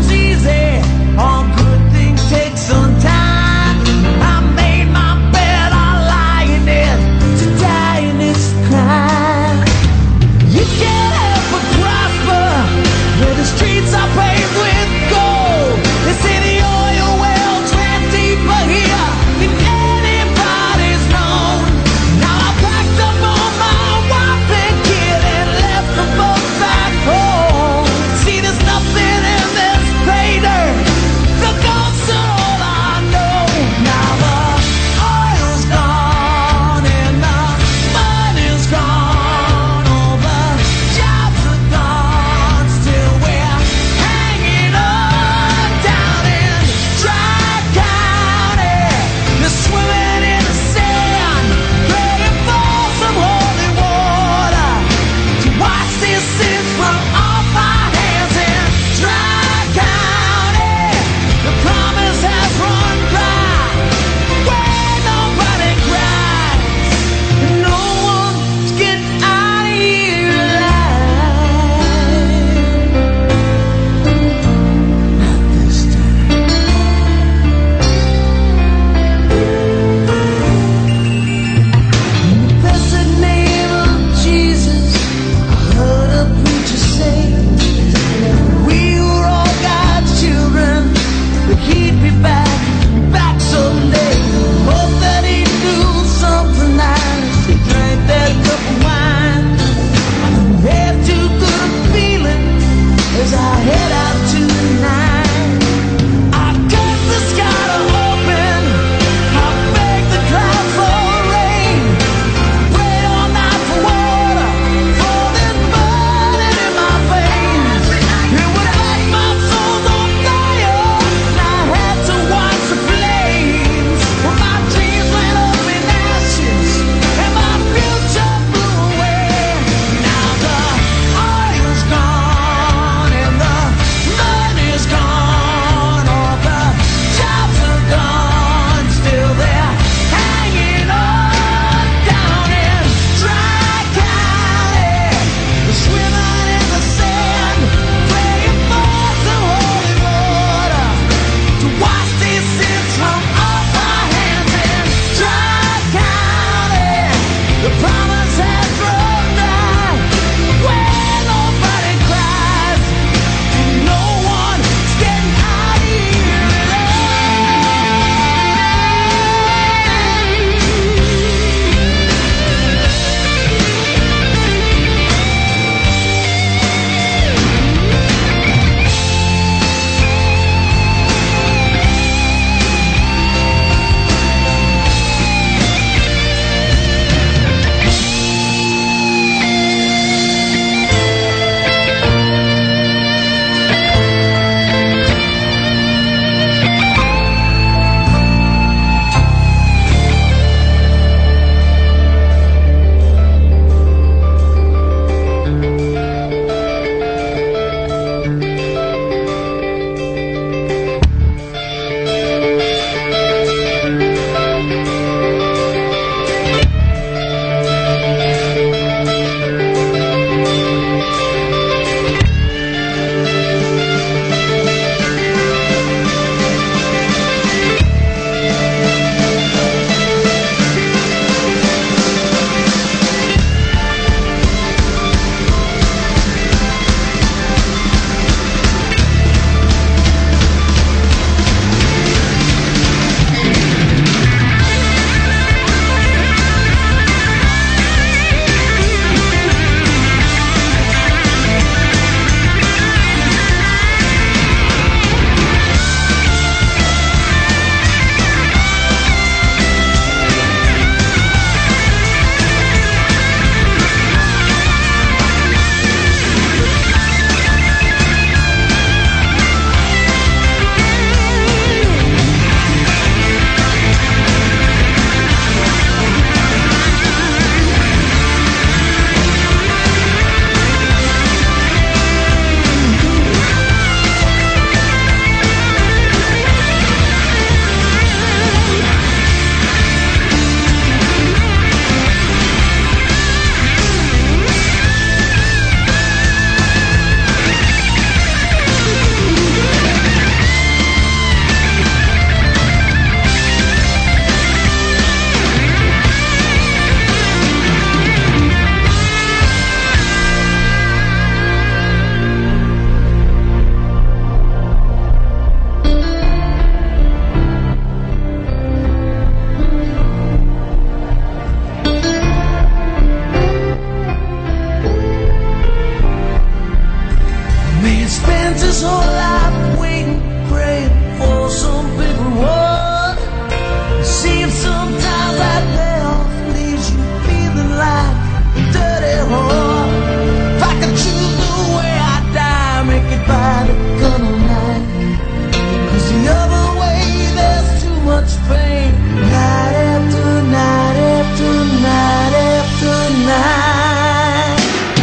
this whole life waiting, praying for some big reward. Seems sometimes that payoff leaves you feeling like a dirty whore. If I could choose the way I die, make it by the gun of night. 'Cause the other way there's too much pain. Night after night after night after night.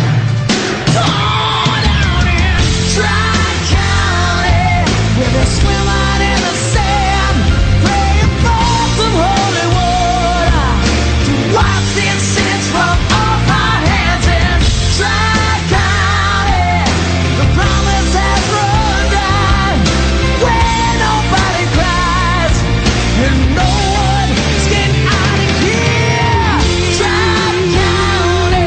Torn down in Tri-County, where they're swimming in the sand, praying for some holy water to wash these sins from off our hands. In Tri-County, the promise has run dry, where nobody cries and no one is getting out of here. Tri-County,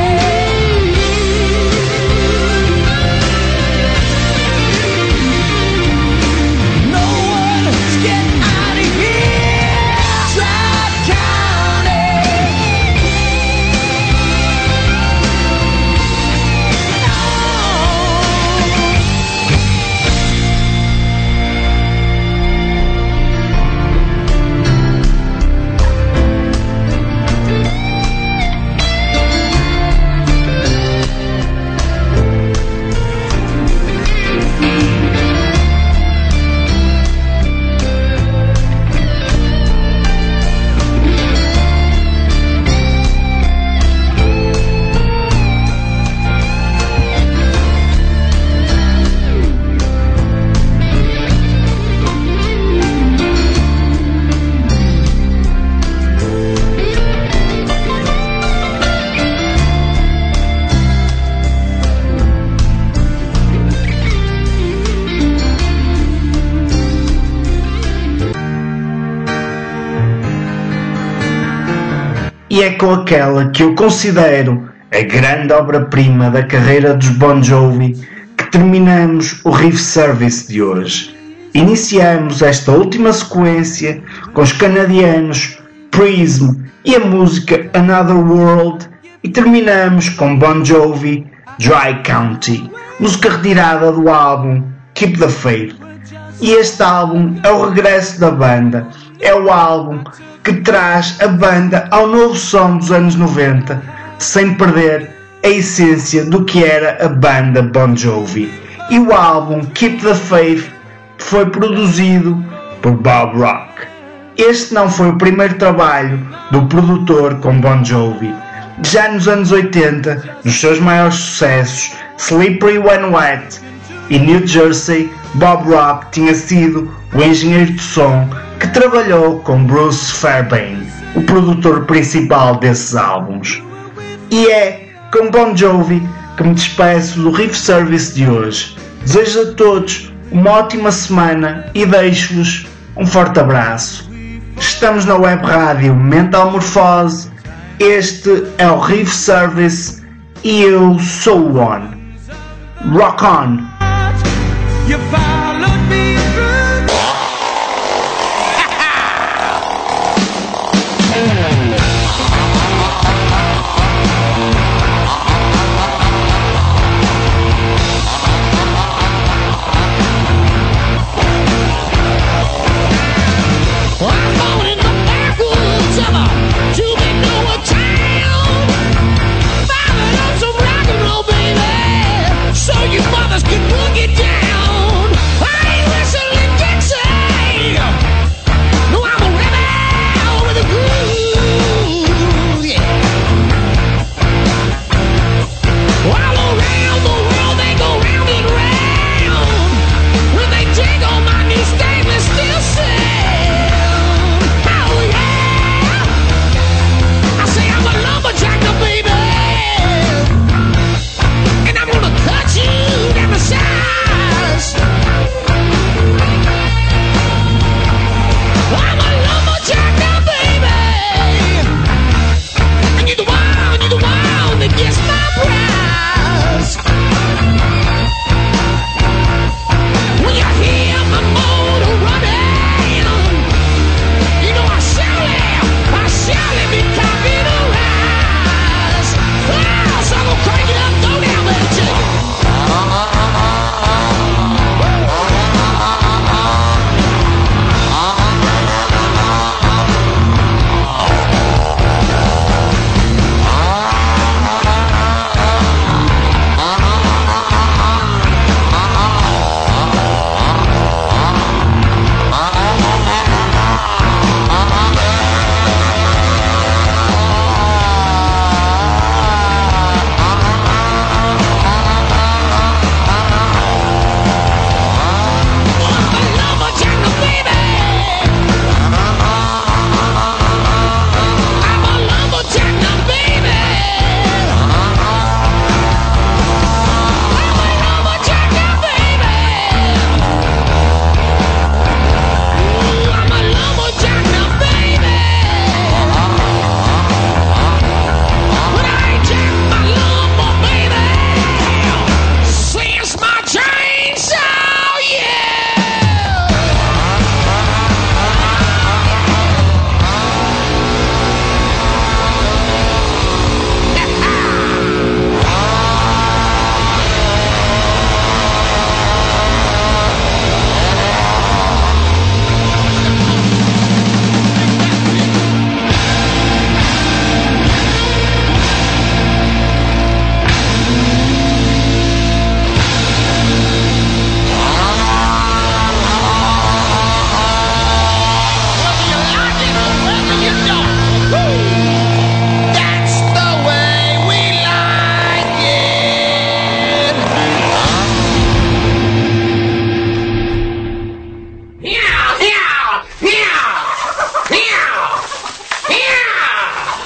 no one is getting out of here. Tri-County. E é com aquela que eu considero a grande obra-prima da carreira dos Bon Jovi que terminamos o Riff Service de hoje. Iniciamos esta última sequência com os canadianos Prism e a música Another World e terminamos com Bon Jovi Dry County, música retirada do álbum Keep the Faith. E este álbum é o regresso da banda, é o álbum que traz a banda ao novo som dos anos 90, sem perder a essência do que era a banda Bon Jovi. E o álbum Keep the Faith foi produzido por Bob Rock. Este não foi o primeiro trabalho do produtor com Bon Jovi. Já nos anos 80, nos seus maiores sucessos, Slippery When Wet e New Jersey, Bob Rock tinha sido o engenheiro de som que trabalhou com Bruce Fairbairn, o produtor principal desses álbuns. E é com Bon Jovi que me despeço do Riff Service de hoje. Desejo a todos uma ótima semana e deixo-vos um forte abraço. Estamos na web rádio Mental Morphose, este é o Riff Service e eu sou o One. Rock on! You find